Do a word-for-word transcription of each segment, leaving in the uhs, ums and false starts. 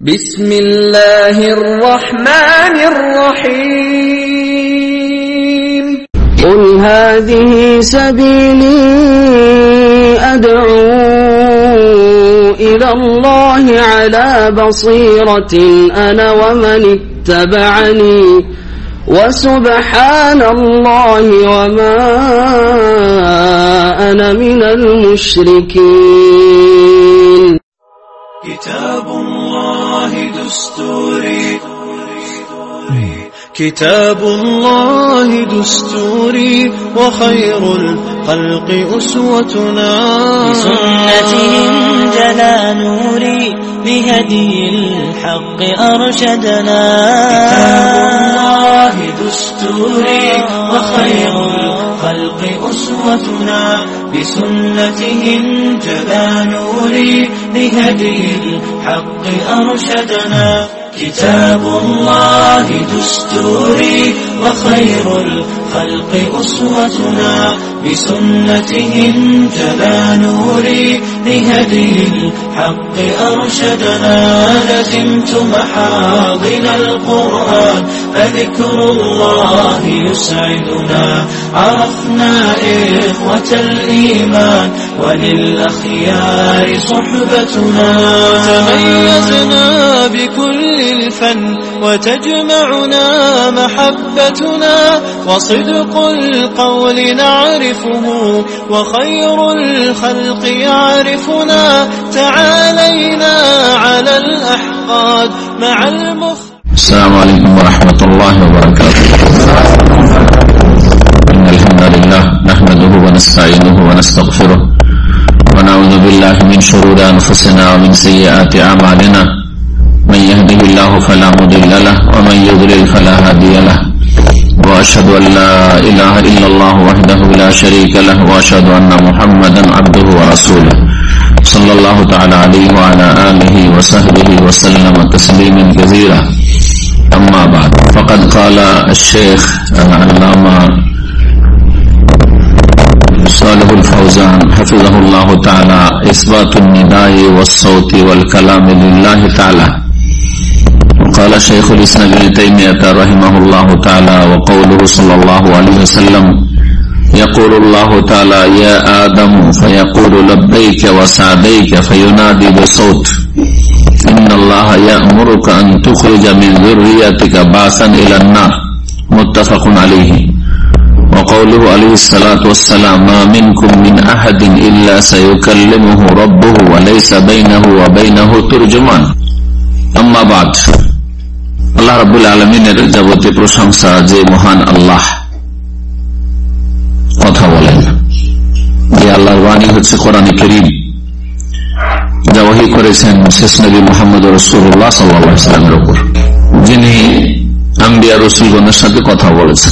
بسم الله الرحمن الرحيم قل هذه سبيلي أدعو إلى الله على بصيرة أنا ومن اتبعني وسبحان الله وما أنا من المشركين. كتاب الله دستوري كتاب الله دستوري وخير الخلق أسوتنا بسنته انجلى نوري بهدي الحق أرشدنا. كتاب الله دستوري وخير الخلق أسوتنا بسنته انجلى نوري بهدي الحق أرشدنا. كتاب الله دستوري وخير الخلق أسوتنا بسنته انجلى نوري بهدي الحق أرشدنا. لزمت محاضن القرآن فذكر الله يسعدنا. عرفنا إخوة الإيمان وللأخيار صحبتنا. تميزنا بكل الفن وتجمعنا محبتنا وصدق القول نعرفه وخير الخلق يعرفنا. تعالينا على الأحقاد مع المخ. السلام عليكم ورحمة الله وبركاته. إن الحمد لله نحمده ونستعينه ونستغفره ونعوذ بالله من شرور أنفسنا ومن سيئات أعمالنا. من يهده الله فلا مضل له ومن يضلل فلا هادي له. وأشهد أن لا إله إلا الله وحده لا شريك له وأشهد أن محمدا عبده ورسوله صلى الله تعالى عليه وعلى آله وصحبه وسلم تسليما كثيرا. أما بعد فقد قال الشيخ العلامة صالح الفوزان حفظه الله تعالى: إثبات النداء والصوت والكلام لله تعالى. وقال شيخ الإسلام ابن تيمية رحمه الله تعالى: وقوله صلى الله عليه وسلم: يقول الله تعالى: يا آدم فيقول لبيك وسعديك فينادي بصوت إن الله يأمرك أن تخرج من ذريتك بعثا إلى النار. متفق عليه. وقوله عليه الصلاة والسلام: ما منكم من أحد إلا سيكلمه ربه وليس بينه وبينه ترجمان. أما بعد. আল্লাহ রাব্বুল আলামিনের যাবতীয় প্রশংসা যে মহান আল্লাহ কথা বলেন, যে আল্লাহর বাণী হচ্ছে কোরআনে কারীম, যা ওহী করেছেন শেষ নবী মুহাম্মদ রাসূলুল্লাহ সাল্লাল্লাহু আলাইহি ওয়াসাল্লামের উপর, যিনি আম্বিয়া রাসূলগণের সাথে কথা বলেছেন।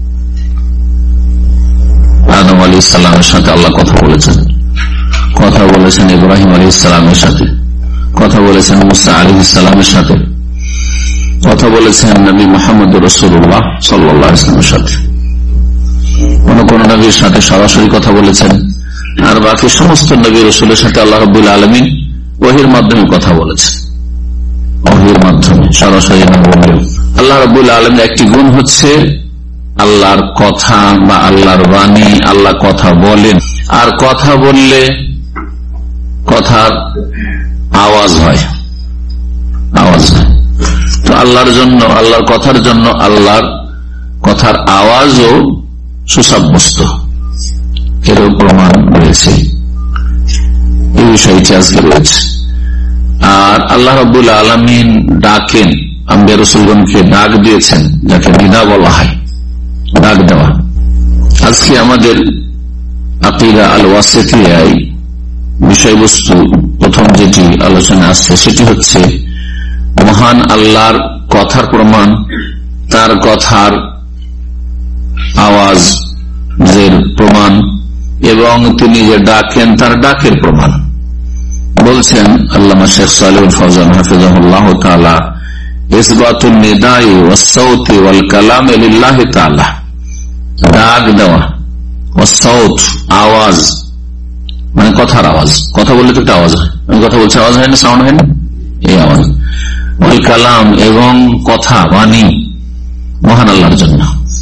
আদম আলাইহিস সালামের সাথে আল্লাহ কথা বলেছেন, কথা বলেছেন ইব্রাহিম আলাইহিস সালামের সাথে, কথা বলেছেন মুসা আলাইহিস সালামের সাথে, কথা বলেছেন নবী মুহাম্মদ রাসূলুল্লাহ সাল্লাল্লাহু আলাইহি ওয়াসাল্লামের সাথে। কোন কোন নবীর সাথে সরাসরি কথা বলেছেন, আর বাকি সমস্ত নবী রাসূলের সাথে আল্লাহ রাব্বুল আলামিন ওহীর মাধ্যমে কথা বলেছেন। ওহীর মাধ্যমে সরাসরি না বললেও আল্লাহ রাব্বুল আলামিনের একটি গুণ হচ্ছে আল্লাহর কথা বা আল্লাহর বাণী। আল্লাহ কথা বলেন, আর কথা বললে কথার আওয়াজ হয়, আওয়াজ হয়। তো আল্লাহর জন্য, আল্লাহর কথার জন্য আল্লাহর কথার আওয়াজও সুসাব্যস্ত, এরও প্রমাণ রয়েছে। এই বিষয়টি আজকে রয়েছে। আর আল্লাহ রাব্বুল আলামিন ডাকেন, আম্বিয়া রাসূলগণকে ডাক দিয়েছেন, যাকে নিদা বলা হয়, ডাক দেওয়া। আজকে আমাদের আকীদা আল ওয়াসিতিয়ায় বিষয়বস্তু প্রথম যেটি আলোচনা আসছে সেটি হচ্ছে মহান আল্লাহর কথার প্রমাণ, তার কথার আওয়াজ যে প্রমাণ, এবং তিনি যে ডাকেন তার ডাকের প্রমাণ। বলছেন আল্লামা শেখ সালেহুল ফওজান হাফিজাহুল্লাহ তাআলা: ইসবাতুন নিদাই ওয়াস সাউতি ওয়াল কালাম লিল্লাহি তাআলা। ডাক দেওয়া, ওয়াস সাউত আওয়াজ, মানে কথার আওয়াজ। কথা বললে তো একটা আওয়াজ হয়, আমি কথা বলছি, আওয়াজ হয় না, সাউন্ড হয় না, এই আওয়াজ। কালাম এবং কথা বাণী মহান আল্লাহর জন্য,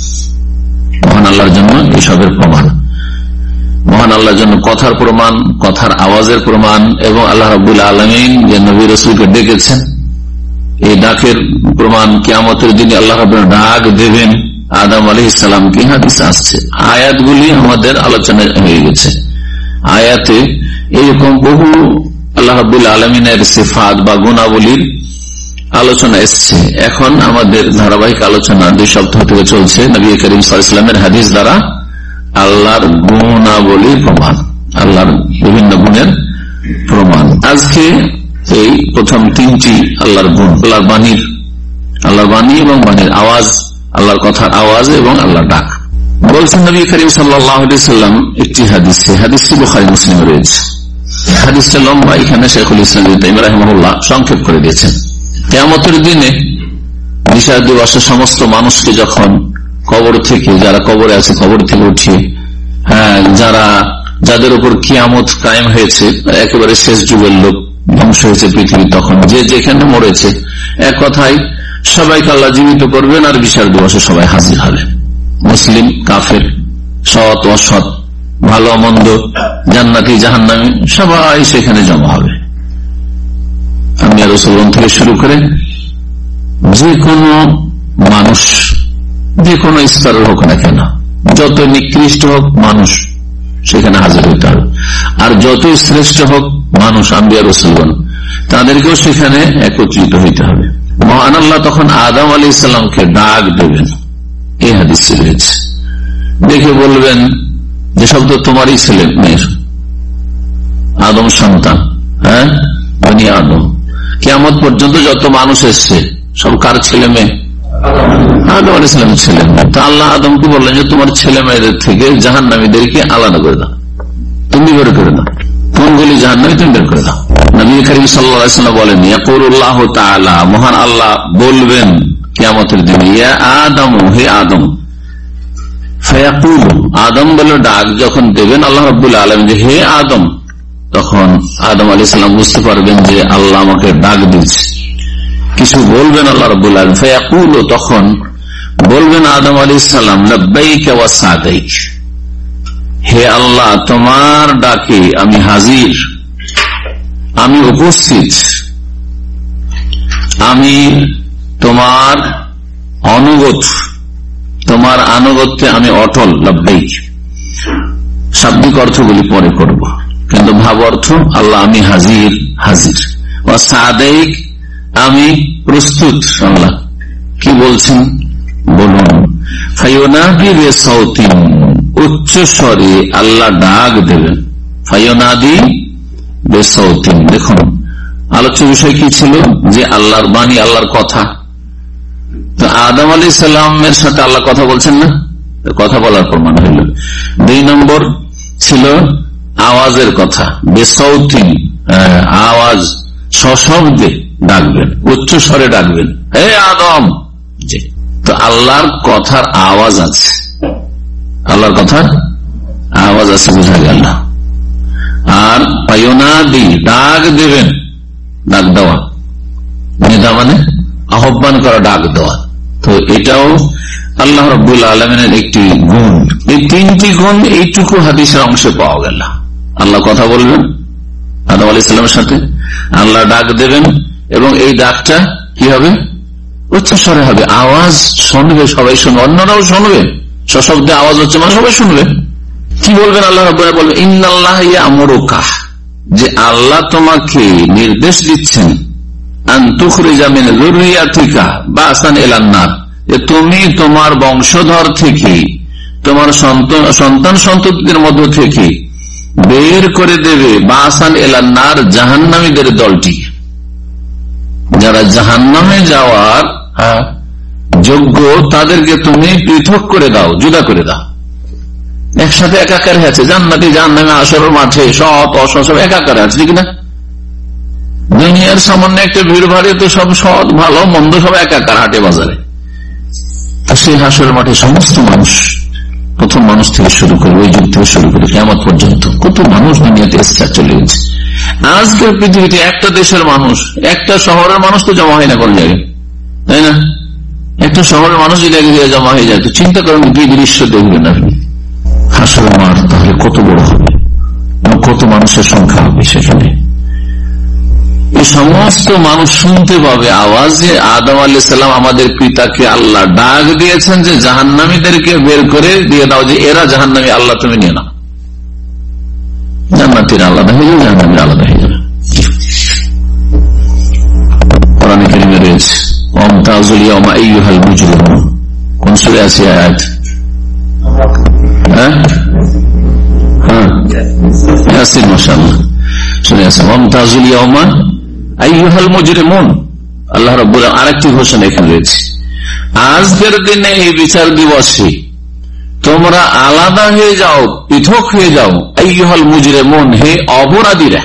মহান আল্লাহর জন্য এসবের প্রমাণ। মহান আল্লাহর জন্য কথার প্রমাণ, কথার আওয়াজের প্রমাণ, এবং আল্লাহ রাব্বুল আলামিন যে নবী রাসূলকে ডেকেছেন এই ডাকের প্রমাণ। কিয়ামতের দিনে আল্লাহ রাব্বুল ডাক দেবেন আদম আলাইহিস সালামকে, হাদিসে আসছে। আয়াতগুলি আমাদের আলোচনা হয়ে গেছে। আয়াতে এইরকম বহু আল্লাহ রাব্বুল আলামিনের সিফাত বা গুণাবলীর আলোচনা এসছে। এখন আমাদের ধারাবাহিক আলোচনা দুই সপ্তাহ থেকে চলছে নবী করিম সাল্লাল্লাহু আলাইহি ওয়াসাল্লামের হাদিস দ্বারা আল্লাহর গুণাবলীর প্রমাণ, আল্লাহর বিভিন্ন গুণের প্রমাণ। আজকে এই প্রথম তিনটি আল্লাহর গুণ, আল্লাহর বাণীর, আল্লাহর বাণী এবং বাণীর আওয়াজ, আল্লাহর কথার আওয়াজ এবং আল্লাহর ডাক। বলছেন নবী করিম সাল্লাল্লাহু আলাইহি ওয়াসাল্লাম একটি হাদিসে, হাদিসটি বুখারী মুসলিমে রয়েছে। হাদিসটা লম্বা, এখানে শাইখুল ইসলাম ইবনে তাইমিয়া রাহিমাহুল্লাহ সংক্ষেপ করে দিয়েছেন। কিয়ামতের দিনে বিচার দিবসে সমস্ত মানুষকে যখন কবর থেকে, যারা কবরে আছে কবর থেকে উঠিয়ে, হ্যাঁ, যারা যাদের উপর কিয়ামত কায়েম হয়েছে, একেবারে শেষ যুগের লোক, ধ্বংস হয়েছে পৃথিবী, তখন যে যেখানে মরেছে, এক কথায় সবাইকে আল্লাহ জীবিত করবেন আর বিচার দিবসে সবাই হাজির হবে। মুসলিম, কাফের, সৎ অসৎ, ভালো মন্দ, জান্নাতি জাহান্নামী, সবাই সেখানে জমা হবে। আম্বিয়া রাসূলগণ থেকে শুরু করে যে কোনো মানুষ, যে কোনো স্তরের হোক না কেন, যত নিকৃষ্ট হোক মানুষ সেখানে হাজির হইতে হবে। আর যত শ্রেষ্ঠ হোক মানুষ, আম্বিয়া রাসূলগণ, তাদেরকেও সেখানে একত্রিত হইতে হবে। মহান আল্লাহ তখন আদম আলাইহিস সালামকে ডাক দেবেন, এই হাদিসে রয়েছে। দেখে বলবেন যে সব তো তোমারই ছেলে মেয়ের, আদম সন্তান, হ্যাঁ, বনি আদম। কিয়ামত পর্যন্ত যত মানুষ এসছে সব কার ছেলে মেয়ে? আদম আলাইহিস সালামের ছেলে মেয়ে। তো আল্লাহ আদমকে বললেন যে তোমার ছেলে মেয়েদের থেকে জাহান্নামীদেরকে আলাদা করে দাও, তুমি বের করে দাও, কোনগুলি জাহান্নামী তুমি বের করে দাও। নবী করিম সাল্লাল্লাহু আলাইহি ওয়াসাল্লাম বলেন, ইয়াকুলুল্লাহু তাআলা, মহান আল্লাহ বলবেন কিয়ামতের দিনে, ইয়া আদম, হে আদম, ফায়াকুলু, আদম বলে ডাক যখন দেবেন আল্লাহ রাব্বুল আলামিন যে হে আদম, তখন আদম আলাইহিস সালাম বুঝতে পারবেন যে আল্লাহ আমাকে ডাক দিচ্ছে, কিছু বলবেন আল্লাহ রাব্বুল আলামিন। ফায়াকুলু, তখন বলবেন আদম আলাইহিস সালাম, লাব্বাইকা ওয়া সাদাইক, হে আল্লাহ তোমার ডাকে আমি হাজির, আমি উপস্থিত, আমি তোমার অনুগত, তোমার আনুগত্যে আমি অটল। লাব্বাইক শাব্দিক অর্থগুলি পরে করব, কিন্তু ভাব অর্থ আল্লাহ আমি হাজির, হাজির। ওয়া সাদাইক, আমি প্রস্তুত। আল্লাহ কি বলছেন বলুন। ফায়ুনাদি বিসাউতিন, উচ্চ স্বরে আল্লাহ ডাক দেবেন। ফায়ুনাদি বিসাউতিন, দেখুন আলোচ্য বিষয় কি ছিল, যে আল্লাহর বাণী, আল্লাহর কথা। তো আদম আলাইহিস সালামের সাথে আল্লাহ কথা বলছেন না, কথা বলার প্রমাণ হইল। দুই নম্বর ছিল আওয়াজের কথা, বেসাউতিন, আওয়াজ, সশব্দে ডাকবেন, উচ্চ স্বরে ডাকবেন, হে আদম। তো আল্লাহর কথার আওয়াজ আছে, আল্লাহর কথার আওয়াজ আছে, বোঝা গেল। আর পায়ুনাদি, ডাক দেবেন, ডাক দেওয়া, নিদা মানে আহ্বান করা, ডাক দেওয়া। তো এটাও আল্লাহ রাব্বুল আলামিনের একটি গুণ। এই তিনটি গুণ এইটুকু হাদিসের অংশে পাওয়া গেল। আল্লাহ কথা বলবেন আদম আলাইহিস সালামের সাথে, আল্লাহ ডাক দেবেন, এবং এই ডাকটা কি হবে? উচ্চস্বরে হবে, আওয়াজ শুনবে, সবাই শুনবে, অন্যরাও শুনবে, সশব্দে আওয়াজ হচ্ছে মানে সবাই শুনবে। কি বলবেন আল্লাহ রাব্বুল আলামিন? বলবেন, ইন্নাল্লাহ ইয়ামুরুকা, যে আল্লাহ তোমাকে নির্দেশ দিচ্ছেন, আন তুখরিজা মিন যুররিয়াতিকা বাসান ইলান নার, যে তুমি তোমার বংশধর থেকে, তোমার সন্তান সন্ততিদের মধ্য থেকে বের করে দেবে বাসান ইলান নার, জাহান্নামীদের দলটি, যারা জাহান্নামে যাওয়ার যোগ্য, তাদেরকে তুমি পৃথক করে দাও, জুদা করে দাও। একসাথে একাকার আছে, জান্নাতি জাহান্নামে আসরের মাঠে সৎ অসৎ সব একাকার আছে, ঠিক না? দুনিয়ার সামান্য একটা ভিড় ভাড়ে তো সব সৎ ভালো মন্দ সব একাকার হাটে বাজারে। সেই হাসরের মাঠে সমস্ত মানুষ, প্রথম মানুষ থেকে শুরু করে, ওই যুগ থেকে শুরু করে কিয়ামত পর্যন্ত কত মানুষ দুনিয়াতে এসে চলে গেছে, আজকের পৃথিবীতে একটা দেশের মানুষ, একটা শহরের মানুষ তো জমা হয় না কোন জায়গায়, তাই না? একটা শহরের মানুষ যদি এক জায়গায় জমা হয়ে যায় তো চিন্তা করেন কি দৃশ্য দেখবেন আপনি। হাসরের মাঠ তাহলে কত বড় হবে, কত মানুষের সংখ্যা হবে সেখানে। এই সমস্ত মানুষ শুনতে পাবে আওয়াজ যে আদম আলাইহিস সালাম আমাদের পিতাকে আল্লাহ ডাক দিয়েছেন যে জাহান্নামীদেরকে বের করে দিয়ে দাও, যে এরা জাহান্নামী, আল্লাহ তুমি নিয়ে নাও। জান্নাতীরা আলাদা হয়ে যাবে, জাহান্নামীরা আলাদা হয়ে যাবে। কোরআনে কারিমে রয়েছে ওয়ামতাজুল ইয়াওমা আইয়ুহাল মুজরিমুন। কোন সূরা আছে আয়াত? হ্যাঁ হ্যাঁ ইয়াসিন, মাশাআল্লাহ শুনে আছে। ওয়ামতাজুল ইয়াওমা আইয়ুহাল মুজরিমুন। আল্লাহ রাব্বুল আলামিন আরেকটি ঘোষণা এখানে রয়েছে, আজকের দিনে এই বিচার দিবসে তোমরা আলাদা হয়ে যাও, পৃথক হয়ে যাও। আইয়ুহাল মুজরিমুন, হে অপরাধীরা,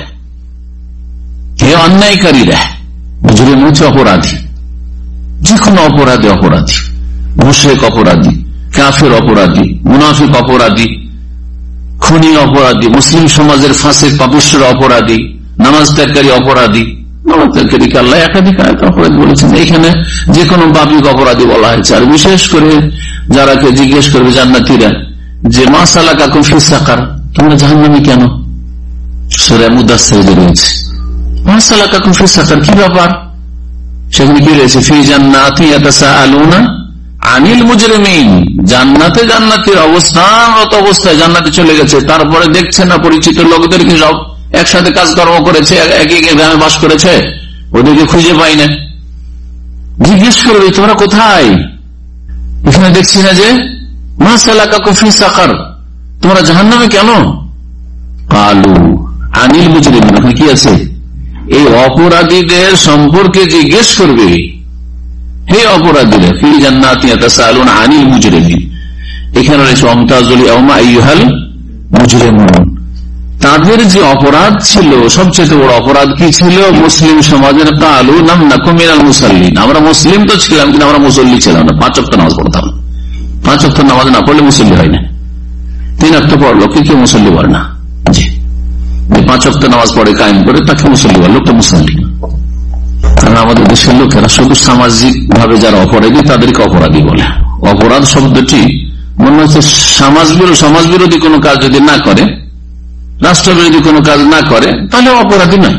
হে অন্যায়কারীরা। মুজরিম হচ্ছে অপরাধী, যে কোনো অপরাধী অপরাধী, মুশরিক অপরাধী, কাফের অপরাধী, মুনাফিক অপরাধী, খুনি অপরাধী, মুসলিম সমাজের ফাসিক পাপিষ্ঠ অপরাধী, নামাজ ত্যাগকারী অপরাধী। নামাজ ত্যাগকারীকে আল্লাহ একাধিক আয়াতে অপরাধী বলেছেন, এখানে যে কোনো পাপিক অপরাধী বলা হয়েছে। আর বিশেষ করে যারা জিজ্ঞেস করবে জান্নাতীরা যে মা সালাকাকুম ফি সাকার, তোমরা জাহান্নামী কেন? সূরা মুদাসসিরে রয়েছে মা সালাকাকুম ফি সাকার, কি ব্যাপার? সেখানে কি রয়েছে? ফি জান্নাতি ইয়াতাসাআলুনা আনিল মুজরিমিন। জান্নাতে জান্নাতীর অবস্থানরত অবস্থায় জান্নাতে চলে গেছে, তারপরে দেখছে না পরিচিত লোকদেরকে সব একসাথে কাজকর্ম করেছে, একই গ্রামে বাস করেছে, ওদেরকে খুঁজে পাই না। জিজ্ঞেস করবে তোমরা কোথায়? এখানে দেখছি না যে মা সালাকাকুম ফি সাকার, তোমরা জাহান্নামে কেন? কালু আনিল মুজরিমিন, ওখানে কি আছে? এই অপরাধীদের সম্পর্কে জিজ্ঞেস করবে, হে অপরাধীরা, ফি জান্নাতি ইয়াতাসাআলুনা আনিল মুজরিমিন। এখানে রয়েছে ওয়ামতাজুল ইয়াওমা আইয়ুহাল মুজরিমুন। তাদের যে অপরাধ ছিল, সবচেয়ে বড় অপরাধ কি ছিল? মুসলিম সমাজের কালু লাম নাকু মিনাল মুসাল্লিন, আমরা মুসলিম তো ছিলাম কিন্তু আমরা মুসল্লি ছিলাম না। পাঁচ ওয়াক্ত নামাজ পড়তাম, পাঁচ ওয়াক্ত নামাজ না পড়লে মুসল্লি হয় না। তিন ওয়াক্ত পড়লো কি কেউ মুসল্লি বলে না। জি, পাঁচ ওয়াক্ত নামাজ পড়ে কায়েম করে তাকে মুসল্লি বলে, লোকটা মুসল্লি। কারণ আমাদের দেশের লোকেরা শুধু সামাজিক ভাবে যারা অপরাধী তাদেরকে অপরাধী বলে। অপরাধ শব্দটি মনে হচ্ছে সমাজ বিরোধী, সমাজ বিরোধী কোনো কাজ যদি না করে, রাষ্ট্রবিরোধী কোনো কাজ না করে, তাহলে অপরাধী নয়।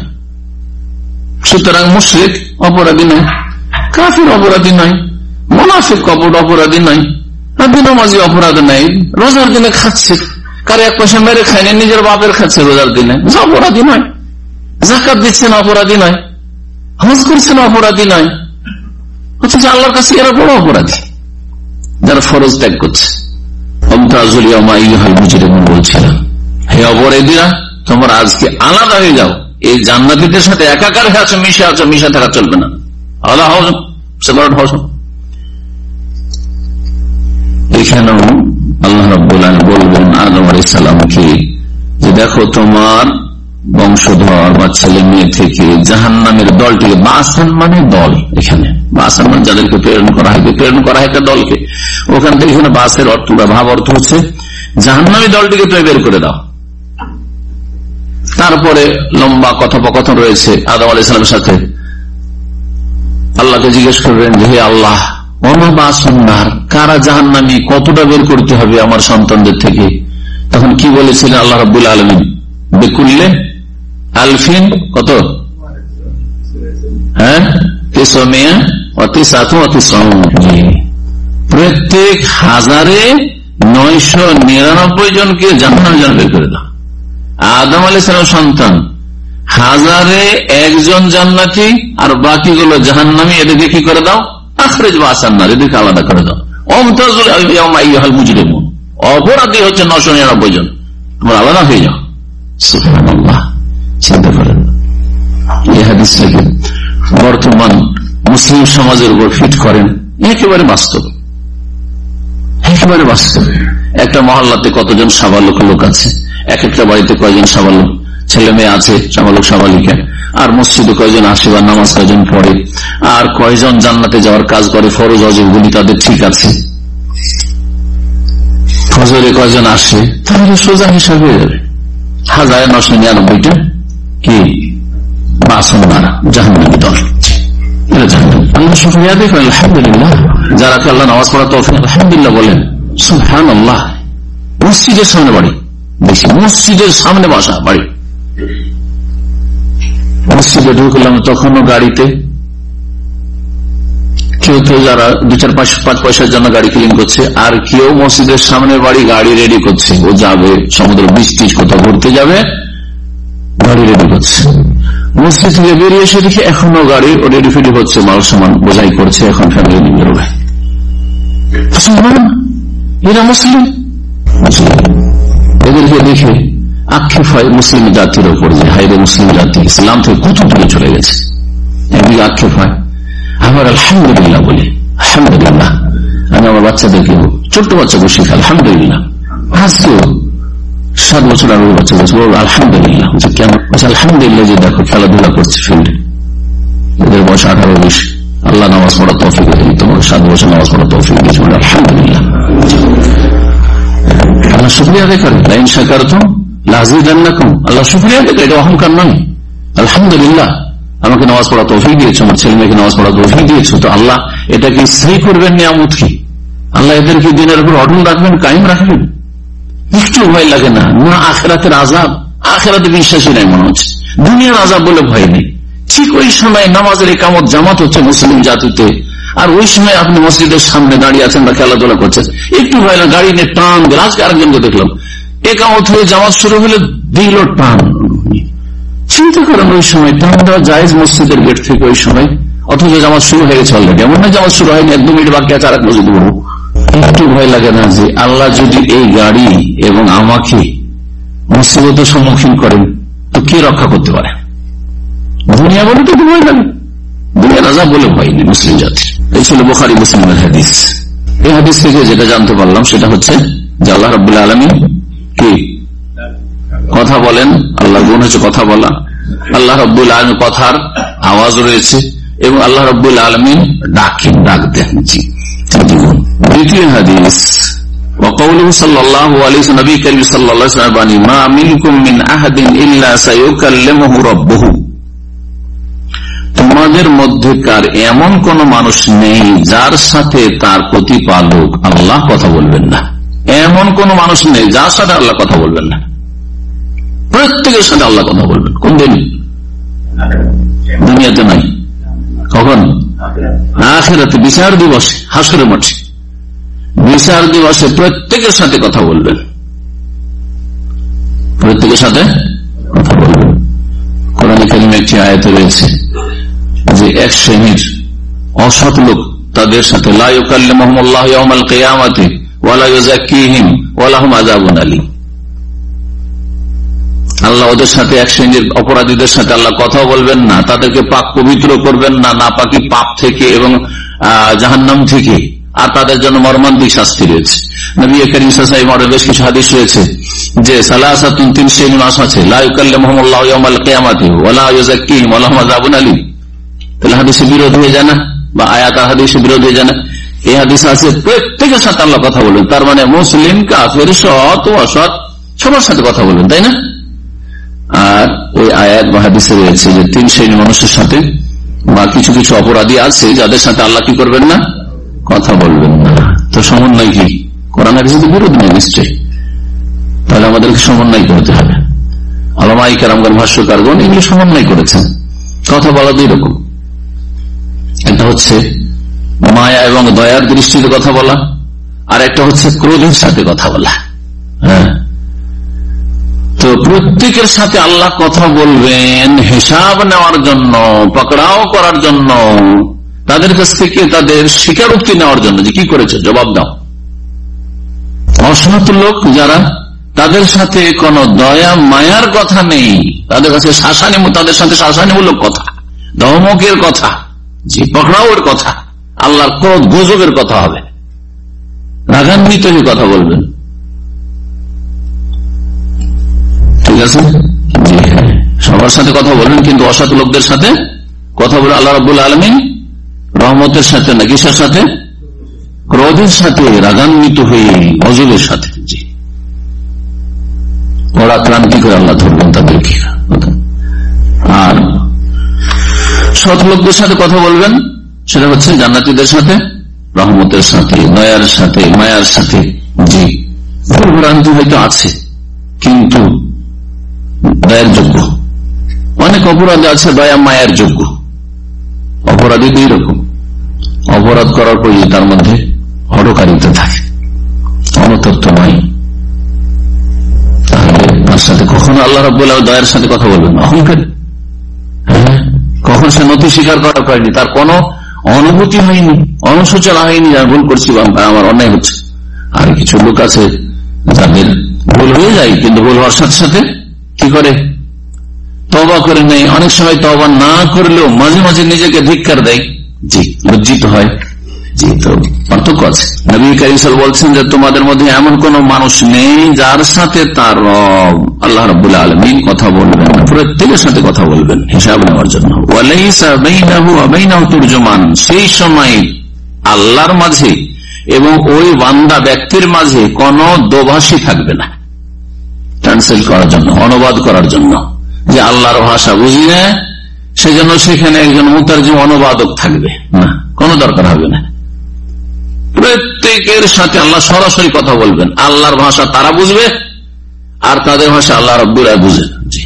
সুতরাং মুশরিক অপরাধী নয়, কাফির অপরাধী নয়, মুনাফিক কপট অপরাধী নয়, বেনামাজি অপরাধ নাই, রোজার দিনে খাচ্ছে, কারো এক পয়সা মেরে খায়নি, নিজের বাপের খাচ্ছে রোজার দিনে, অপরাধী নয়। যাকাত দিচ্ছেন অপরাধী নয়, হজ করছেন অপরাধী নয়। অথচ আল্লাহর কাছে এরা বড় অপরাধী যারা ফরজ ত্যাগ করছে। ওয়ামতাজুল ইয়াওমা আইয়ুহাল মুজরিমুন বলছিলাম, হে অপরাধীরা, তোমরা আজকে আলাদা হয়ে যাও। এই জান্নাতীদের সাথে একাকার হয়ে আছো, মিশে আছো, মিশে থাকা চলবে না, আলাদা হও, সেপারেট হও। এখানেও আল্লাহ রাব্বুল আলামিন বলবেন আদম আলাইহিস সালামকে যে দেখো তোমার বংশধর বা ছেলে মেয়ে থেকে জাহান্নামের দলটিকে, বাসান মানে দল, এখানে বাসান মানে যাদেরকে প্রেরণ করা হয়, প্রেরণ করা হয় একটা দলকে, ওখান থেকে এখানে বাসের অর্থ বা ভাব অর্থ হচ্ছে জাহান্নামী দলটিকে তুমি বের করে দাও। তারপরে লম্বা কথোপকথন রয়েছে আদম আলাইহিস সালামের সাথে। আল্লাহকে জিজ্ঞেস করবেন যে হে আল্লাহ, অনবাসন্নার, কারা জাহান্নামী, কতটা বের করতে হবে আমার সন্তানদের থেকে? তখন কি বলেছিলেন আল্লাহ রাব্বুল আলামিন? বিকুল্লে আলফিন, কত? হ্যাঁ, তিসমিয়া ওয়া তিসআতু ওয়া তিসউন, প্রত্যেক হাজারে নয়শো নিরানব্বই জনকে জাহান্নামে জন বের করে দাও। আদম আলাইহিস সালাম সন্তান হাজারে একজন জান্নাতি আর বাকিগুলো জাহান্নামী, এদেরকে কি করে দাও? আখরিজ বাসান্নার, এদেরকে আলাদা করে দাও। ওয়ামতাজুল ইয়াওমা আইয়ুহাল মুজরিমুন, অপরাধী হচ্ছে নয়শো নিরানব্বই জন, তোমরা আলাদা হয়ে যাও। সুবহানাল্লাহ, চিন্তা করেন এই হাদিসটাকে বর্তমান মুসলিম সমাজের উপর ফিট করেন, একেবারে বাস্তব, একেবারে বাস্তব। একটা মহল্লাতে কতজন সাবালক লোক আছে, এক একটা বাড়িতে কয়জন সাবালক ছেলে মেয়ে আছে, সাবালক সাবালিকা, আর মসজিদে কয়জন আসে বা নামাজ কয়জন পড়ে, আর কয়জন জান্নাতে যাওয়ার কাজ করে, ফরজ ওয়াজিবগুলি তাদের ঠিক আছে, ফজরে কয়জন আসে, তাহলে সোজা হিসাব হয়ে যাবে। হাজার নশো নিরানব্বইটা কি বাসনারা জাহান্নামী দল। আলহামদুলিল্লাহ, যারা আল্লাহ নামাজ পড়া তৌফিক আলহামদুলিল্লাহ বলেন, সুবহানাল্লাহ। মসজিদের সামনে বাড়ি, বেশি মসজিদের সামনে বাসা বাড়ি, মসজিদে ঢুকলাম তখনও গাড়িতে কেউ কেউ যারা দু চার পাঁচ পাঁচ পয়সার জন্য গাড়ি ক্লিন করছে, আর কেউ মসজিদের সামনে বাড়ি গাড়ি রেডি করছে, ও যাবে সমুদ্র বৃষ্টি কোথাও ঘুরতে যাবে, গাড়ি রেডি করছে। মসজিদ থেকে বেরিয়ে এসে দেখি এখনো গাড়ি রেডি ফেডি হচ্ছে, মাল সামান বোঝাই করছে, এখন ফ্যামিলি নিয়ে বেরোবে। এরা মুসলিম, এদেরকে দেখে আক্ষেপ হয় মুসলিম জাতির ওপর যে হাইরে মুসলিম জাতি ইসলাম থেকে কত দূরে চলে গেছে, একদিকে আক্ষেপ হয়। আবার আলহামদুলিল্লাহ বলি, আলহামদুলিল্লাহ। আমি আমার বাচ্চাদেরকে, ছোট্ট বাচ্চাকে শিখি আলহামদুলিল্লাহ। আজকেও সাত বছর আগে বাচ্চা বলছে আলহামদুলিল্লাহ। কেন? আলহামদুলিল্লাহ যে দেখো খেলাধুলা করছে ফিল্ডে, এদের বয়স আঠারো বিশ, আল্লাহ নামাজ পড়া তৌফিক দিয়েছে, তোমার সাত বছর নামাজ পড়া তৌফিক দিয়েছে, আলহামদুলিল্লাহ। আল্লাহ শুকরিয়া আদায় করেন, লাইন শাকারতুম লাযিদান্নাকুম, আল্লাহ শুকরিয়া আদায় করে, এটা অহংকার নয়। আলহামদুলিল্লাহ, আমাকে নামাজ পড়া তৌফিক দিয়েছে, আমার ছেলে মেয়েকে নামাজ পড়া তৌফিক দিয়েছে, তো আল্লাহ এটাকে স্থায়ী করবেন নিয়ামত কি? আল্লাহ এদেরকে দিনের উপর অটল রাখবেন, কায়েম রাখবেন। একটু ভয় লাগে না? না আখিরাতের আযাব, আখিরাতে বিশ্বাসী নাই মনে হচ্ছে, দুনিয়ার আযাব বলে ভয় নেই। ঠিক ওই সময় নামাজের ইকামত জামাত হচ্ছে মুসলিম জাতিতে, আর ওই সময় আপনি মসজিদের সামনে দাঁড়িয়ে আছেন বা খেলাধুলা করছেন, একটু ভয় লাগে, গাড়ি নিয়ে টান দিল। আজকে আরেকজনকে দেখলাম একামত হয়ে জামাত শুরু হলে দিল টান। চিন্তা করেন ওই সময় টান দেওয়া জায়েজ মসজিদের গেট থেকে ওই সময়, অথচ জামাত শুরু হয়ে গেছে অলরেডি। এমন না জামাত শুরু হয়নি, এক দু মিনিট বাকি আছে আর এক মসজিদ বলবো। একটু ভয় লাগে না যে আল্লাহ যদি এই গাড়ি এবং আমাকে মুসিবতের সম্মুখীন করেন তো কে রক্ষা করতে পারে? দুনিয়া বলে তো ভয় লাগে, দুনিয়া রাজা বলে ভয় নেই মুসলিম জাতি। এই ছিল বুখারী মুসলিমের হাদিস। এই হাদিস থেকে যেটা জানতে পারলাম সেটা হচ্ছে যে আল্লাহ রাব্বুল আলামিন কি কথা বলেন, আল্লাহর গুণ হচ্ছে কথা বলা, আল্লাহ রাব্বুল আলামিন কথার আওয়াজ রয়েছে, এবং আল্লাহ রাব্বুল আলামিন ডাকেন, ডাক দেন। জি, দ্বিতীয় হাদিস, وقوله صلى الله عليه وسلم, নবী করিম সাল্লাল্লাহু আলাইহি ওয়াসাল্লাম বলেন, মা মিনকুম মিন আহাদিন ইল্লা সায়ুকাল্লিমুহু রাব্বুহু, তোমাদের মধ্যকার এমন কোন মানুষ নেই যার সাথে তার প্রতিপালক আল্লাহ কথা বলবেন না। এমন কোন মানুষ নেই যার সাথে আল্লাহ কথা বলবেন না। প্রত্যেকের সাথে আল্লাহ কথা বলবেন। কোন দিন? দুনিয়াতে নাই। কখন? আখিরাতে, বিচার দিবসে, হাসরের মাঠে বিচার দিবসে প্রত্যেকের সাথে কথা বলবেন, প্রত্যেকের সাথে কথা বলবেন। কোরআনে কারিমে একটি আয়াতে রয়েছে যে এক শ্রেণীর অসৎ লোক, তাদের সাথে লা ইউকাল্লিমুহুমুল্লাহু ইয়াওমাল কিয়ামাতি ওয়া লা ইউযাক্কিহিম ওয়া লাহুম আযাবুন আলীম। আল্লাহ ওদের সাথে, এক শ্রেণীর অপরাধীদের সাথে আল্লাহ কথা বলবেন না, তাদেরকে পাক পবিত্র করবেন না, নাপাকি পাপ থেকে এবং জাহান্নাম থেকে, আর তাদের জন্য মর্মান্তিক শাস্তি রয়েছে। নবী করিম সাল্লাল্লাহু আলাইহি ওয়াসাল্লাম বেশ কিছু হাদিস রয়েছে যে সালাসাতুন, তিন শ্রেণীর মানুষ আছে, লা ইউকাল্লিমুহুমুল্লাহু ইয়াওমাল কিয়ামাতি ওয়া লা ইউযাক্কিহিম ওয়া লাহুম আযাবুন আলীম। তাহলে হাদিসে বিরোধ হয়ে যায় না, বা আয়াত আর হাদিসে বিরোধ হয়ে যায় না? এই হাদিস আছে প্রত্যেকের সাথে আল্লাহ কথা বলবেন, তার মানে মুসলিম, কাফের, সৎ ও অসৎ সবার সাথে কথা বলবেন, তাই না? আর ওই আয়াত বা হাদিসে রয়েছে যে তিন শ্রেণীর মানুষের সাথে, বা কিছু কিছু অপরাধী আছে যাদের সাথে আল্লাহ কি করবেন না, কথা বলবেন না। তো সমন্বয় কি? কোরআন হাদিসে বিরোধ নেই নিশ্চয়ই, তাহলে আমাদেরকে সমন্বয় করতে হবে। আলেমায়ে কেরামগণ, ভাষ্যকারগণ এগুলো সমন্বয় করেছেন। কথা বলা দুই রকম, একটা হচ্ছে মায়া এবং দয়ার দৃষ্টিতে কথা বলা, আর একটা হচ্ছে ক্রোধের সাথে কথা বলা। হ্যাঁ, তো প্রত্যেকের সাথে আল্লাহ কথা বলবেন হিসাব নেওয়ার জন্য, পকড়াও করার জন্য, তাদের কাছ থেকে তাদের স্বীকারোক্তি নেওয়ার জন্য যে কি করেছে জবাব দাও। অসৎ লোক যারা, তাদের সাথে কোন দয়া মায়ার কথা নেই, তাদের কাছে শাসানি, তাদের সাথে শাসানিমূলক কথা, ধমকের কথা, যে পকড়াওয়ের কথা, আল্লাহর ক্রোধ গজবের কথা হবে, রাগান্বিত হয়ে কথা বলবেন। ঠিক আছে, সবার সাথে কথা বলবেন, কিন্তু অসৎ লোকদের সাথে কথা বলে আল্লাহ রাব্বুল আলামিন রহমতের সাথে না, কিসের সাথে? ক্রোধের সাথে, রাগান্বিত হয়ে, গজবের সাথে। জি, ওরা ক্রান্তি করে আল্লাহ ধরবেন তাদেরকে। সৎ লোকদের সাথে কথা বলবেন, সেটা হচ্ছে জান্নাতীদের সাথে, রহমতের সাথে, দয়ার সাথে, মায়ার সাথে। জি, ভুল ভ্রান্তি হয়তো আছে কিন্তু দয়ার যোগ্য। অনেক অপরাধ আছে দয়া মায়ার যোগ্য। অপরাধী দুই রকম, অপরাধ করার পর তার মধ্যে হটকারিতা থাকে, অনতত্ত্বময়, তাহলে তার সাথে কখনো আল্লাহ রাব্বুল আলামিন দয়ার সাথে কথা বলবেন না। অহংকারী, হ্যাঁ, কখন সে নথি স্বীকার করা করেনি, তার কোনো অনুভূতি হয়নি, অনুশোচনা হয়নি, আর ভুল করছি বা আমার অন্যায় হচ্ছে। আর কিছু লোক আছে যাদের ভুল হয়ে যায় কিন্তু ভুল হওয়ার সাথে সাথে কি করে, তওবা করে নেই। অনেক সময় তওবা না করলেও মাঝে মাঝে নিজেকে ধিক্কার দেয়, জি, লজ্জিত হয়। জি, তো পার্থক্য আছে। নবী কারীম সাল্লাল্লাহু আলাইহি ওয়াসাল্লাম বলছেন যে তোমাদের মধ্যে এমন কোন মানুষ নেই যার সাথে তার রব আল্লাহ রাব্বুল আলামিন কথা বলবেন না, প্রত্যেকের সাথে কথা বলবেন হিসাব নেওয়ার জন্য। ওয়ালাইসা বাইনাহু ওয়া বাইনাহু তুরজুমান, সেই সময় আল্লাহর মাঝে এবং ওই বান্দা ব্যক্তির মাঝে কোন দোভাষী থাকবে না, ট্রান্সলেট করার জন্য, অনুবাদ করার জন্য। যে আল্লাহর ভাষা বুঝি না, সেজন্য সেখানে একজন মুতারজিম অনুবাদক থাকবে না, কোনো দরকার হবে না। প্রত্যেকের সাথে আল্লাহ সরাসরি কথা বলবেন, আল্লাহর ভাষা তারা বুঝবে আর তাদের ভাষা আল্লাহ রাব্বুল আলামিন বুঝেন। জি,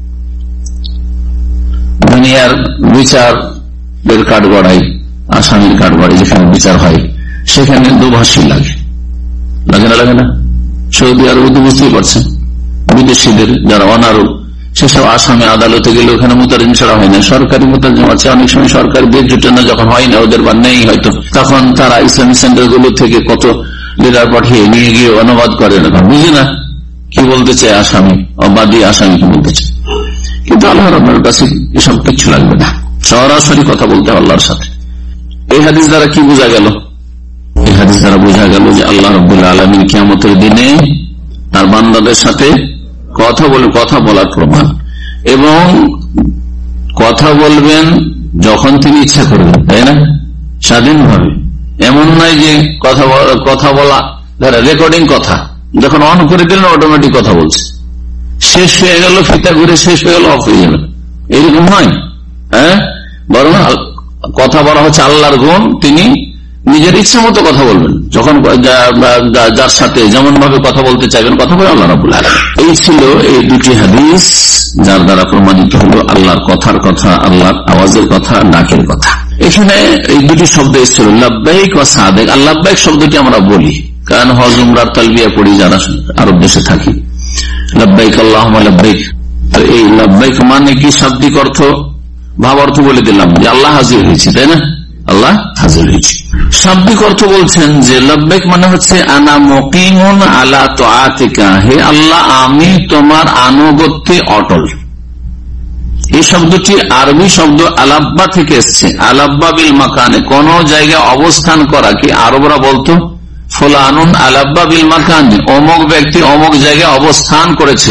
দুনিয়ার বিচারের কাঠগড়াই, আসামির কাঠগড়াই যেখানে বিচার হয় সেখানে দুভাষী লাগে, লাগে না লাগে না? সৌদি আরবে তো বুঝতেই পারছেন, বিদেশিদের যারা অনারব সেসব আসামে আদালতে গেলে ওখানে মুতারজিম ছাড়া হয় না, সরকারি মুতারজিম আছে। অনেক সময় সরকারি দেশ জুটে না, যখন হয় না ওদের বা নেই হয়তো, তখন তারা ইসলামী সেন্টার গুলো থেকে কত লিডার পাঠিয়ে নিয়ে গিয়ে অনুবাদ করে, বুঝি না কি বলতে চায় আসামি, অবাদী আসামি কি বলতে চায়। কিন্তু আল্লাহ রাব্বুল কাছে এসব কিছু লাগবে না, সরাসরি কথা বলতে হবে আল্লাহর সাথে। এই হাদিস দ্বারা কি বোঝা গেল? এই হাদিস দ্বারা বোঝা গেল যে আল্লাহ রাব্বুল আলামিন কিয়ামতের দিনে তার বান্দাদের সাথে কথা বলে, কথা বলার প্রমাণ, এবং কথা বলবেন যখন তিনি ইচ্ছা করবেন, তাই না? স্বাধীন ভাবে, এমন নয় যে কথা কথা বলা ধরে রেকর্ডিং কথা যখন অন করে দিলেন অটোমেটিক কথা বলছে, শেষ হয়ে গেল, ফিতা ঘুরে শেষ হয়ে গেল, অফ হয়ে যাবে, এরকম নয়। হ্যাঁ, বরং কথা বলা হচ্ছে আল্লাহর গুণ, তিনি নিজের ইচ্ছা মতো কথা বলবেন, যখন যার সাথে যেমন ভাবে কথা বলতে চাইবেন কথা বলে আল্লাহ রাব্বুল আলামিন। এই ছিল এই দুটি হাদিস যার দ্বারা প্রমাণিত হলো আল্লাহর কথার কথা, আল্লাহর আওয়াজের কথা, ডাকের কথা। এখানে এই দুটি শব্দ এসেছিল, লাব্বাইক ওয়া সাদেক। আর লাব্বাইক শব্দটি আমরা বলি কারণ হজ উমরার তালবিয়া পড়ি যারা আরব দেশে থাকি, লাব্বাইক আল্লাহুম্মা লাব্বাইক। তো এই লাব্বাইক মানে কি শাব্দিক অর্থ, ভাব অর্থ বলে দিলাম যে আল্লাহ হাজির হয়েছে, তাই না? আল্লাহ হাজির হয়েছে। শাব্দিক অর্থ বলছেন যে লাব্বাইক মানে হচ্ছে আনা মুকিমুন আলা তাআতিকা, হে আল্লাহ আমি তোমার আনুগত্যে অটল। এই শব্দটি আরবি শব্দ আলাব্বা থেকে এসছে, আলাব্বা বিল মাকানে, কোন জায়গায় অবস্থান করা। কি আরবরা বলতো ফুলানুন আলাব্বা বিল মাকানে, অমুক ব্যক্তি অমুক জায়গায় অবস্থান করেছে।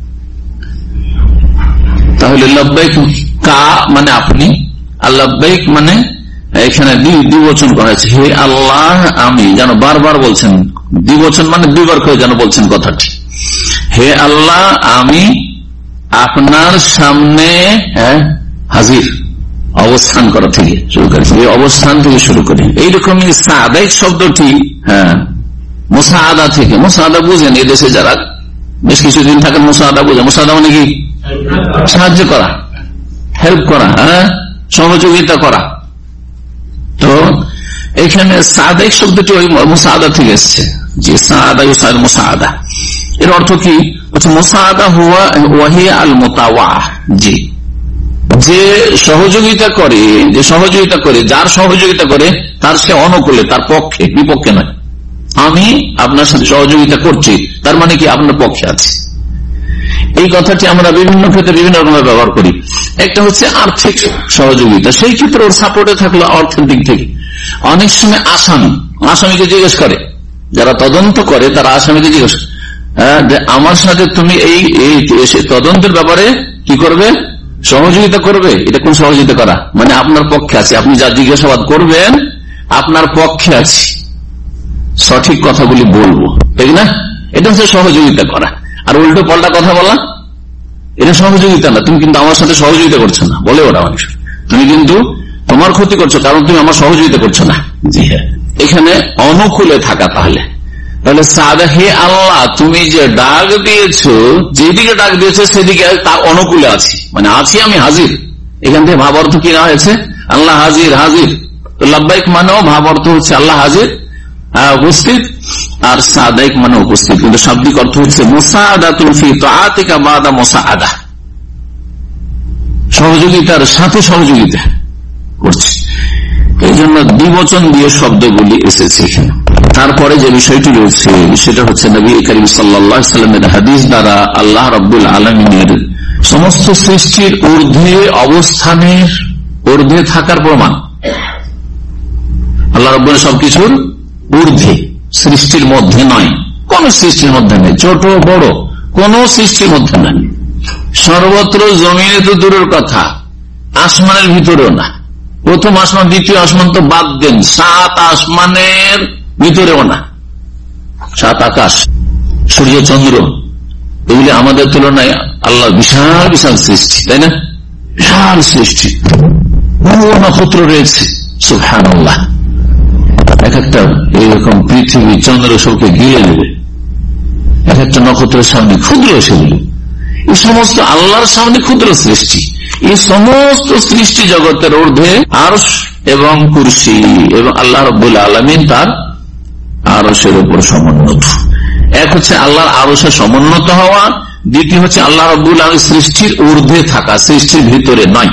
তাহলে লাব্বাইক কা মানে আপনি, আর লাব্বাইক মানে এখানে দ্বিবচন করা হয়েছে, হে আল্লাহ আমি, যেন বারবার বলছেন, দ্বিবচন মানে দুইবার করে যেন বলছেন কথাটি, হে আল্লাহ আমি আপনার সামনে হাজির, অবস্থান করা থেকে শুরু করি, অবস্থান থেকে শুরু করি। এইরকমই সাদেক শব্দটি হ্যাঁ মুসাআদা থেকে, মুসাআদা বুঝেন এদেশে যারা বেশ কিছুদিন থাকেন, মুসাআদা বুঝেন। মুসাআদা মানে কি? সাহায্য করা, হেল্প করা, হ্যাঁ সহযোগিতা করা। তো এখানে সাদেক শব্দটি ওই মুসাআদা থেকে এসছে, যে সাআদা ইউসাইল মুসাআদা, এর অর্থ কি হচ্ছে মুসাআদা হুয়া ওয়াহিয়া আল মুতাওয়া, জি যে সহযোগিতা করে, যে সহযোগিতা করে, যার সহযোগিতা করে তার সে অনুকূলে, তার পক্ষে, বিপক্ষে নয়। আমি আপনার সাথে সহযোগিতা করছি, তার মানে কি আপনার পক্ষে আছে। এই কথাটি আমরা বিভিন্ন ক্ষেত্রে বিভিন্ন রকমের ব্যবহার করি। একটা হচ্ছে আর্থিক সহযোগিতা, সেই ক্ষেত্রে ওর সাপোর্টে থাকলো অর্থের দিক থেকে। অনেক সময় আসামি, আসামিকে জিজ্ঞেস করে, যারা তদন্ত করে তারা আসামিকে জিজ্ঞেস করে আমার সাথে তুমি এই তদন্তের ব্যাপারে কি করবে, সহযোগিতা করবে। এটা কোন সহযোগিতা করা? মানে আপনার পক্ষে আছে, আপনি যা জিজ্ঞাসাবাদ করবেন আপনার পক্ষে আছে, সঠিক কথাগুলি বলবো, ঠিক না? এটা হচ্ছে সহযোগিতা করা। আর উল্টো পাল্টা কথা বলা এটা সহযোগিতা না, তুমি কিন্তু আমার সাথে সহযোগিতা করছো না বলে ওরা মানুষ। তুমি কিন্তু তোমার ক্ষতি করছো, কারণ তুমি আমার সহযোগিতা করছো না। জি হ্যাঁ, এখানে অনুকূলে থাকা। তাহলে তাহলে সাদা, হে আল্লাহ তুমি যে ডাক দিয়েছো, যেদিকে ডাক দিয়েছো সেদিকে তার অনুকূলে আছি, মানে আছি আমি হাজির। এখান থেকে ভাব অর্থ কি না হয়েছে? আল্লাহ হাজির। হাজির তো লাব্বাইক মানেও ভাব অর্থ হচ্ছে আল্লাহ হাজির, উপস্থিত, আর সাদাইক মানে উপস্থিত, কিন্তু শাব্দিক অর্থ হচ্ছে মুসাআদাতুন ফি তাআতিকা বাদা মুসাআদা, সহযোগিতার সাথে সহযোগিতা করছে। এই জন্য দ্বিবচন দিয়ে শব্দগুলি এসেছে এখানে। তারপরে যে বিষয়টি রয়েছে সেটা হচ্ছে নবী করিম সাল্লাল্লাহু আলাইহি ওয়াসাল্লামের হাদিস দ্বারা আল্লাহ রাব্বুল আলামিনের সমস্ত সৃষ্টির ঊর্ধ্বে অবস্থানের, ঊর্ধ্বে থাকার প্রমাণ। আল্লাহ রাব্বুল সবকিছুর ঊর্ধ্বে, সৃষ্টির মধ্যে নয়, কোন সৃষ্টির মধ্যে নেই, ছোট বড় কোন সৃষ্টির মধ্যে নেই। সর্বত্র, জমিনে তো দূরের কথা, আসমানের ভিতরেও না। প্রথম আসমান, দ্বিতীয় আসমান তো বাদ দেন, সাত আসমানের ভিতরেও না। সাত আকাশ, সূর্য চন্দ্র, এগুলি আমাদের তুলনায় আল্লাহ বিশাল বিশাল সৃষ্টি, তাই না? বিশাল সৃষ্টি, বহু নক্ষত্র রয়েছে। সুবহানাল্লাহ, এক একটা এইরকম পৃথিবী চন্দ্র সবকে গিলে নেবে, এক একটা নক্ষত্রের সামনে ক্ষুদ্র সেগুলি। এই সমস্ত আল্লাহর সামনে ক্ষুদ্র সৃষ্টি। এই সমস্ত সৃষ্টি জগতের ঊর্ধ্বে আরশ এবং কুরসি, এবং আল্লাহ রাব্বুল আলামিন তার আরশের উপর সমুন্নত। এক হচ্ছে আল্লাহর আরশে সমুন্নত হওয়া, দ্বিতীয় হচ্ছে আল্লাহ রাব্বুল আলামিন সৃষ্টির ঊর্ধ্বে থাকা, সৃষ্টির ভিতরে নয়।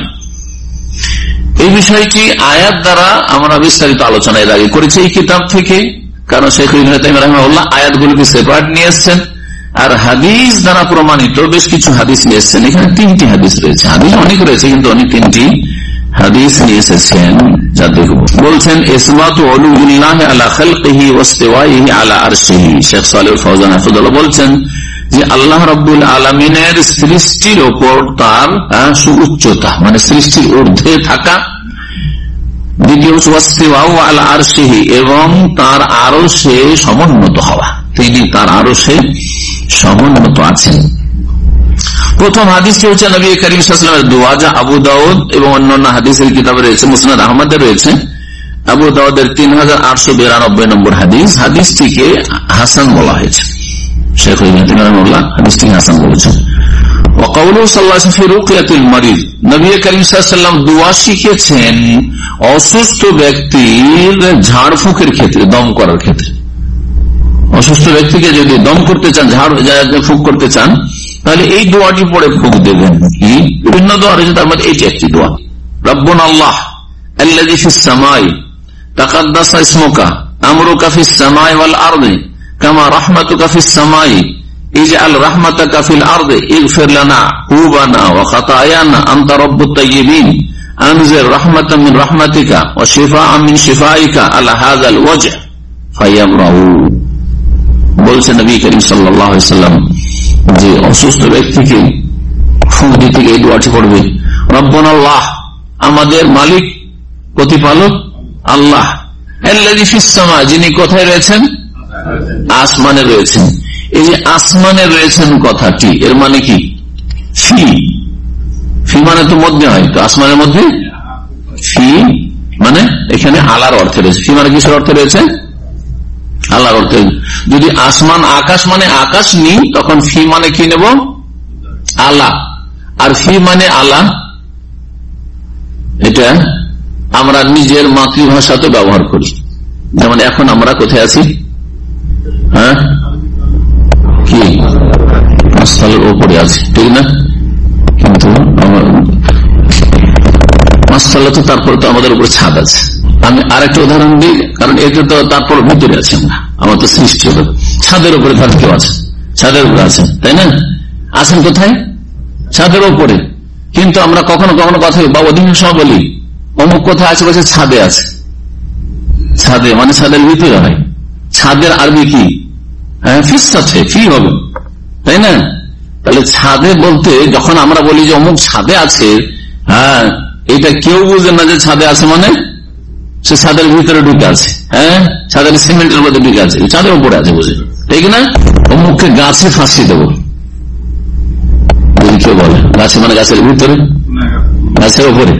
এই বিষয়টি আয়াত দ্বারা আমরা বিস্তারিত আলোচনা এর আগে করেছি এই কিতাব থেকে, কারণ শেখ ইবনে তাইমিয়া রাহিমাহুল্লাহ আয়াতগুলোকে সেপারেট নিয়ে এসেছেন, আর হাদিস দ্বারা প্রমাণিত বেশ কিছু হাদিস নিয়ে এসেছেন। এখানে তিনটি হাদিস রয়েছে, হাদিস অনেক রয়েছে কিন্তু অনেক তিনটি হাদিস নিয়ে এসেছেন, যা দেখব। বলছেন ইসবাতু উলুল্লাহি আলা খালকিহি ওয়া ইসতিওয়াইহি আলা আরশিহি। শেখ সালেহ ফাওজান হাফিজাহুল্লাহ বলছেন যে আল্লাহ রাব্বুল আলামিনের সৃষ্টির ওপর তার সুউচ্চতা, মানে সৃষ্টির ঊর্ধ্বে থাকা। দ্বিতীয় ওয়াসতিওয়াউ আলা আরশিহি, এবং তার আরশে সমুন্নত হওয়া, তিনি তার আরশে সমুন্নত আছেন। প্রথম হাদিসটি হচ্ছে নবী করিম সাল্লাল্লাহু আলাইহি ওয়াসাল্লামের দোয়া, যা আবু দাউদ এবং অন্যান্য হাদিসের কিতাবে রয়েছে, মুসনাদ আহমদে রয়েছে। আবু দাউদের তিন হাজার আটশো বিরানব্বই নম্বর হাদিস। হাদিসটিকে হাসান বলা হয়েছে, শেখ রাহিমাহুল্লাহ হাদিসটিকে হাসান বলেছেন। ওয়াকাউলুহু সাল্লাল্লাহু আলাইহি ওয়াসাল্লাম ফি রুকিয়াতিল মারিদ, নবী করিম সাল্লাল্লাহু আলাইহি ওয়াসাল্লাম দোয়া শিখিয়েছেন অসুস্থ ব্যক্তির ঝাড়ফুঁকের ক্ষেত্রে, দম করার ক্ষেত্রে। অসুস্থ ব্যক্তিকে যদি দম করতে চান, ঝাড় ফুঁক করতে চান, তাহলে এই দোয়াটি পড়ে ফুঁক দেবেন। কি বিভিন্ন দোয়া রয়েছে, তার মধ্যে এটি একটি দোয়া। রব্বুনা আল্লাহ আল্লাযী ফিস সামাই তাকাদ্দাসা ইসমুকা আমরুকা ফিস সামাই ওয়াল আরদি কামা রাহমাতুকা ফিস সামাই ইজআল রাহমাতাকা ফিল আরদি ইগফির লানা যুনুবানা ওয়া খাতায়ানা আনতা রাব্বুত তাইয়্যিবিন আনজির রাহমাতাম মিন রাহমাতিকা ওয়া শিফাআম মিন শিফাইকা আলা হাযাল ওয়াজহ ফায়ামরাউ। বলছেন নবী করিম সাল্লাল্লাহু আলাইহি ওয়াসাল্লাম যে অসুস্থ ব্যক্তিকে ফুঁক দিতে এই দোয়াটি পড়বে, রব্বুনা আল্লাহ, আমাদের মালিক প্রতিপালক আল্লাহ, আল্লাযী ফিস সামা, যিনি কোথায় রয়েছেন? আসমানে রয়েছেন। এই যে আসমানে রয়েছেন কথাটি, এর মানে কি? ফি, ফি মানে তো মধ্যে হয়, তো আসমানের মধ্যে ফি মানে এখানে আলার অর্থে রয়েছে। ফি মানে কিসের অর্থে রয়েছে? আল্লাহর অর্থে। যদি আসমান আকাশ মানে আকাশ নিই, তখন ফি মানে কি নেব? আলা। আর ফি মানে আলা, এটা আমরা নিজের মাতৃভাষাতে ব্যবহার করি। যেমন এখন আমরা কোথায় আছি? হ্যাঁ, কি পাঁচতলার ওপরে আছি, ঠিক না? কিন্তু পাঁচতলা তো, তারপরে তো আমাদের উপরে ছাদ আছে। আমি আরেকটা উদাহরণ দিই, কারণ এটা তো তারপর ভিতরে আছি আমরা, আমার তো সৃষ্টি হলো ছাদের উপরে, তার কেউ আছে ছাদের উপরে আছেন, তাই না? আছেন কোথায়? ছাদের উপরে। কিন্তু আমরা কখনো কখনো কথা বা অধিকাংশ সময় বলি অমুক কোথায় আছে, বলছে ছাদে আছে। ছাদে মানে ছাদের ভিতরে হয়। ছাদের আরবি কি? হ্যাঁ, ফিস আছে, ফি হবে, তাই না? তাহলে ছাদে বলতে যখন আমরা বলি যে অমুক ছাদে আছে, হ্যাঁ, এটা কেউ বুঝে না যে ছাদে আছে মানে সে ছাদের ভিতরে ঢুকে আছে। হ্যাঁ, ছাদের সিমেন্টের মধ্যে ঢুকে আছে, ছাদের উপরে আছে, বুঝে, ঠিক না? অমুককে গাছে ফাঁসি দেবো, কেউ বলে গাছে মানে গাছের ভিতরে, গাছের উপরে,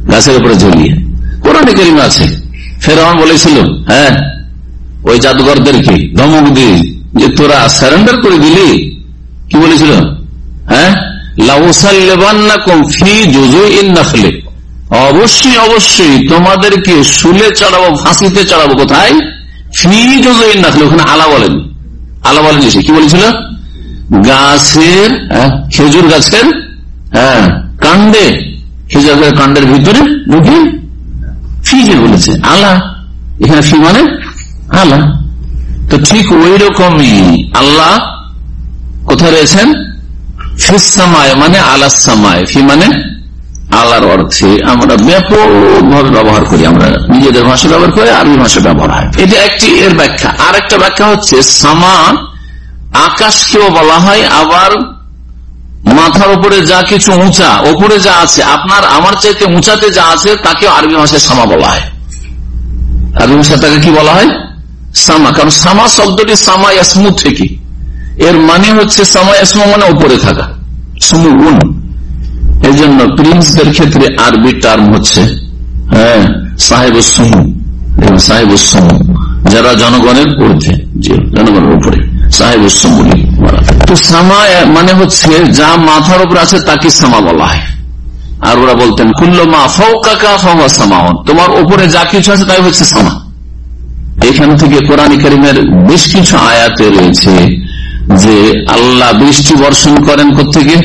গাছের উপরে ঝুলিয়ে। কোরআনে কারিমে আছে। ফেরাউন বলেছিল হ্যাঁ ওই জাদুঘরদেরকে ধমক দিয়ে যে তোরা সারেন্ডার করে দিলি, কি বলেছিল? হ্যাঁ লাউসাল্লিবান্নাকুম ফি জুযুইন নাখলি, অবশ্যই অবশ্যই তোমাদেরকে শুলে চড়াবো, ফাঁসিতে চড়াবো। কোথায়? ফি জুযুইন নাখলি, ওখানে আলা বলেন, আলা বলেন কি বলেছিল? গাছের, খেজুর গাছের হ্যাঁ কাণ্ডে, খেজুর গাছের কাণ্ডের ভিতরে ঢুকে ফি যে বলেছে আলা, এখানে ফি মানে আলা। তো ঠিক ওই রকমই আল্লাহ কোথায় রয়েছেন? ফিস সামায় মানে আলাস সামায়, ফি মানে আল্লাহর অর্থে আমরা ব্যাপকভাবে ব্যবহার করি, আমরা নিজেদের ভাষা ব্যবহার করি, আরবি ভাষা ব্যবহার হয়। এটা একটি এর ব্যাখ্যা। আর একটা ব্যাখ্যা হচ্ছে সামা আকাশকেও বলা হয়, আবার মাথার উপরে যা কিছু উঁচা, ওপরে যা আছে, আপনার আমার চাইতে উঁচাতে যা আছে তাকেও আরবি ভাষায় সামা বলা হয়। আরবি ভাষায় তাকে কি বলা হয়? সামা। কারণ সামা শব্দটি সামা ইয়াসমু থেকে, এর মানে হচ্ছে সামা ইয়াসমু মানে উপরে থাকা, সমুগুণ। এই জন্য প্রিন্সদের ক্ষেত্রে আরবি টার্ম হচ্ছে হ্যাঁ সাহেবুস সমু, সাহেবুস সমু, যারা জনগণের ঊর্ধ্বে, জনগণের উপরে সাহেবুস সমু। তো সামা মানে হচ্ছে যা মাথার উপর আছে তাকে সামা বলা হয়। আর ওরা বলতেন কুল্লু মা ফাওকাকা ফাহুয়া সামাউন, তোমার উপরে যা কিছু আছে তাই হচ্ছে সামা। এখান থেকে কোরআন কারীমের বেশ কিছু আয়াতে রয়েছে যে আল্লাহ বৃষ্টি বর্ষণ করেন কোত্থেকে?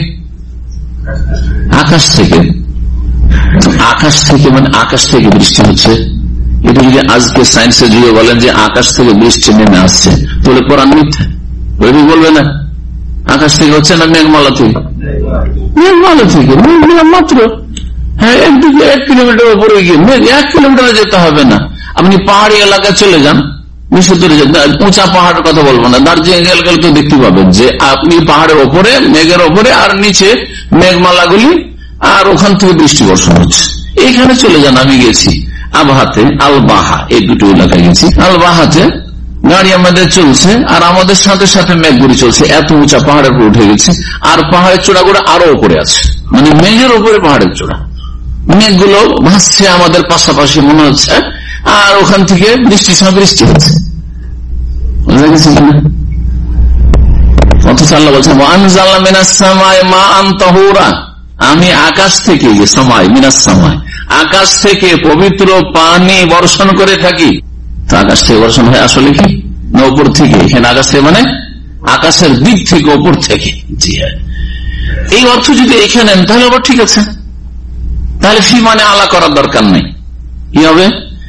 আকাশ থেকে। আকাশ থেকে মানে আকাশ থেকে বৃষ্টি হচ্ছে। এটা যদি আজকে সায়েন্সের যুগে বলেন যে আকাশ থেকে বৃষ্টি নেমে আসছে, তাহলে কোরআন মিথ্যা বলবে না। আকাশ থেকে হচ্ছে না মেঘমালা থেকে? মেঘমালা থেকে, মাত্র হ্যাঁ একদিকে এক কিলোমিটার উপরে গিয়ে মেঘ, এক কিলোমিটারে যেতে হবে না। আপনি পাহাড়ি এলাকায় চলে যান, উঁচা পাহাড়ের কথা বলবো না, দার্জিলিং এলাকায় তো দেখতে পাবেন যে আপনি পাহাড়ের ওপরে, মেঘের ওপরে, আর নিচে মেঘমালাগুলি, আর ওখান থেকে বৃষ্টি বর্ষণ হচ্ছে। এইখানে চলে যান, আমি গেছি আবহাতে, আলবাহা, এই দুটো এলাকায় গেছি। আলবাহাতে গাড়ি আমাদের চলছে আর আমাদের সাথে সাথে মেঘগুলি চলছে, এত উঁচা পাহাড়ের উপর উঠে গেছে, আর পাহাড়ের চূড়াগুলো আরো উপরে আছে, মানে মেঘের উপরে পাহাড়ের চূড়া, মেঘগুলো ভাসছে আমাদের পাশাপাশি মনে হচ্ছে, আর ওখান থেকে বৃষ্টির সময় বৃষ্টি হচ্ছে। অথচ আল্লাহ বলছেন ওয়ানজালনা মিনাস সামাই মাআন তাহুরা, আমি আকাশ থেকে, সামাই মিনাস সামাই, আকাশ থেকে পবিত্র পানি বর্ষণ করে থাকি। তো আকাশ থেকে বর্ষণ হয় আসলে কি না উপর থেকে? এখানে আকাশ থেকে মানে আকাশের দিক থেকে, উপর থেকে। জি হ্যাঁ, এই অর্থ যদি এখানে নেন তাহলে আবার ঠিক আছে, তাহলে ফি মানে আলা করার দরকার নেই। কি হবে?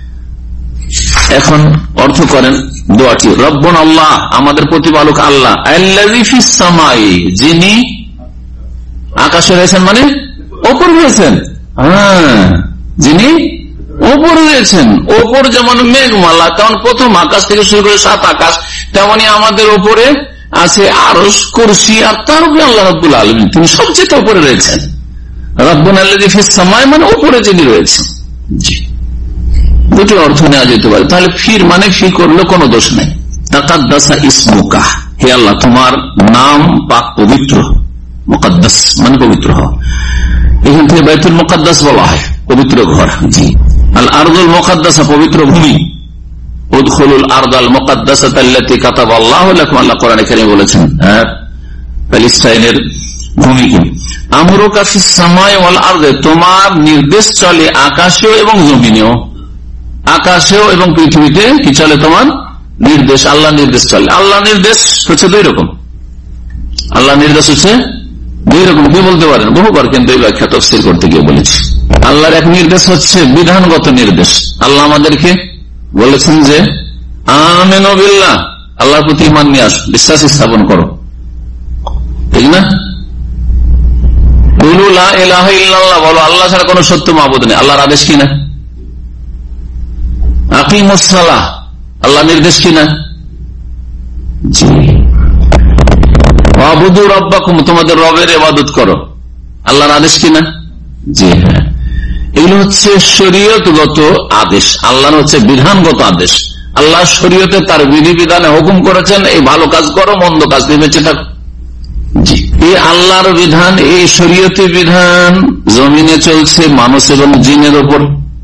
এখন অর্থ করেন দোয়াটি, রব্বুন আল্লাহ, আমাদের প্রতিপালক আল্লাহ, আল্লাযী ফিস সামাই, যিনি আকাশে রয়েছেন, মানে ওপর রয়েছেন। হ্যাঁ, যিনি ওপর রয়েছেন। ওপর যেমন মেঘমালা, তেমন প্রথম আকাশ থেকে শুরু করে সাত আকাশ, তেমনি আমাদের ওপরে আছে আরশ, কুরসি, আর তার উপরে আল্লাহ রাব্বুল আলামিন, তিনি সবচেয়ে উপরে রয়েছেন। রব্বুন আল্লাযী ফিস সামাই মানে ওপরে যিনি রয়েছেন। জি, দুটি অর্থ নেওয়া যেতে পারে। তাহলে ফির মানে ফি করলে কোনো দোষ নেই। তাকাদ্দাসা ইসমুকা, হে আল্লাহ তোমার নাম পাক পবিত্র, মুকাদ্দাস মানে পবিত্র হওয়া। এখান থেকে বাইতুল মুকাদ্দাস বলা হয় পবিত্র ঘর। জি, আল আরদুল মুকাদ্দাসা পবিত্র ভূমি, উদখুলুল আরদাল মুকাদ্দাসাতা আল্লাতী কাতাবাল্লাহু লাকুম, আল্লাহ কোরআনে কারীমে বলেছেন হ্যাঁ প্যালেস্টাইনের ভূমিকে। আমরুকা ফিস সামাই ওয়াল আরদে, তোমার নির্দেশ চলে আকাশেও এবং জমিনেও। আকাশেও এবং পৃথিবীতে কি চলে? তোমার নির্দেশ, আল্লাহ নির্দেশ চলে। আল্লাহ নির্দেশ হচ্ছে দুই রকম। আল্লাহ নির্দেশ হচ্ছে দুই রকম। কি বলতে পারেন? বহুবার কিন্তু এই ব্যাখ্যা তাফসীর করতে গিয়ে বলেছি। আল্লাহর এক নির্দেশ হচ্ছে বিধানগত নির্দেশ। আল্লাহ আমাদেরকে বলেছেন যে আমিনু বিল্লাহ, আল্লাহর প্রতি ঈমান নিয়ে আসো, বিশ্বাস স্থাপন করো, ঠিক না? কুলু লা ইলাহা ইল্লাল্লাহ, বলো আল্লাহ ছাড়া কোনো সত্য মাবুদ নেই। আল্লাহর আদেশ কিনা? আকিমুস সালাহ, আল্লাহ নির্দেশ কিনা? জি। ওয়াবুদু রাব্বাকুম, তোমাদের রবের ইবাদত করো, আল্লাহর আদেশ কিনা? জি হ্যাঁ। এগুলো হচ্ছে শরীয়তগত আদেশ, আল্লাহর হচ্ছে বিধানগত আদেশ। আল্লাহ শরীয়তে তার বিধি বিধানে হুকুম করেছেন এই ভালো কাজ করো, মন্দ কাজ থেকে বেঁচে থাকো। জি। এই আল্লাহর বিধান, এই শরীয়তি বিধান জমিনে চলছে মানুষ এবং জিনের উপর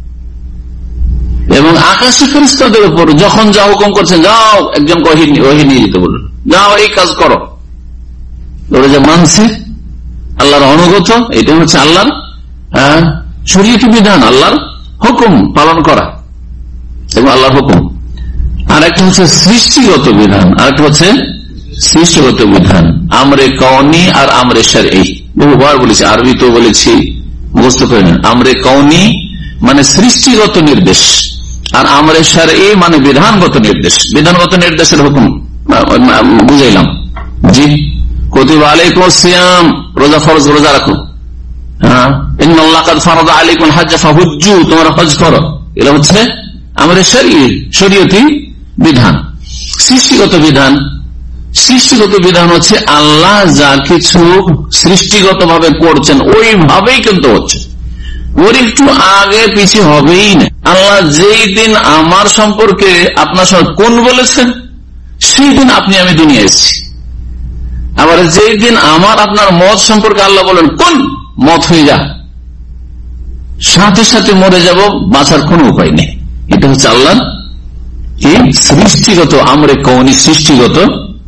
এবং আকাশে ফেরেশতাদের উপর। যখন যা হুকুম করছেন, যাও একজন ওহী নিয়ে যেতে বলুন, যাও এই কাজ করো, ওরা যা মানছে আল্লাহর অনুগত, এটা হচ্ছে আল্লাহর শরীয়তি বিধান, আল্লাহর হুকুম পালন করা এবং আল্লাহর হুকুম। আর একটা হচ্ছে সৃষ্টিগত বিধান, আর একটা হচ্ছে সৃষ্টিগত বিধান, আমরে কওনি আর আমরে শারঈ। বহুবার বলেছি, আরবি তো বলেছি, মুখস্থ করে নেন। আমরে কওনি মানে সৃষ্টিগত নির্দেশ, আর আমরে শারঈ মানে বিধানগত নির্দেশ। বিধানগত নির্দেশের হুকুম বুঝাইলাম। জি, কুতিবা আলাইকুমুস সিয়াম, রোজা ফরজ, রোজা রাখো। হ্যাঁ, ইন্নাল্লাহা কাদ ফারাদা আলাইকুমুল হজ্জ ফাহুজ্জু, তোমরা হজ করো। এটা হচ্ছে আমরে শারঈ, শরীয়তি বিধান। সৃষ্টিগত বিধান, সৃষ্টিগত বিধান হচ্ছে আল্লাহ যা কিছু সৃষ্টিগত ভাবে করছেন ওইভাবেই কিন্তু হচ্ছে, ওর একটু আগে পিছিয়ে হবেই না। আল্লাহ যেই দিন আমার সম্পর্কে আপনার সঙ্গে কোন বলেছেন, সেই দিন আপনি আমি দুনিয়া এসেছি। আবার যেই দিন আমার আপনার মত সম্পর্কে আল্লাহ বলেন কোন মত হয়ে যা, সাথে সাথে মরে যাব, বাঁচার কোন উপায় নেই। এটা হচ্ছে আল্লাহ এই সৃষ্টিগত আমরে কওনি, সৃষ্টিগত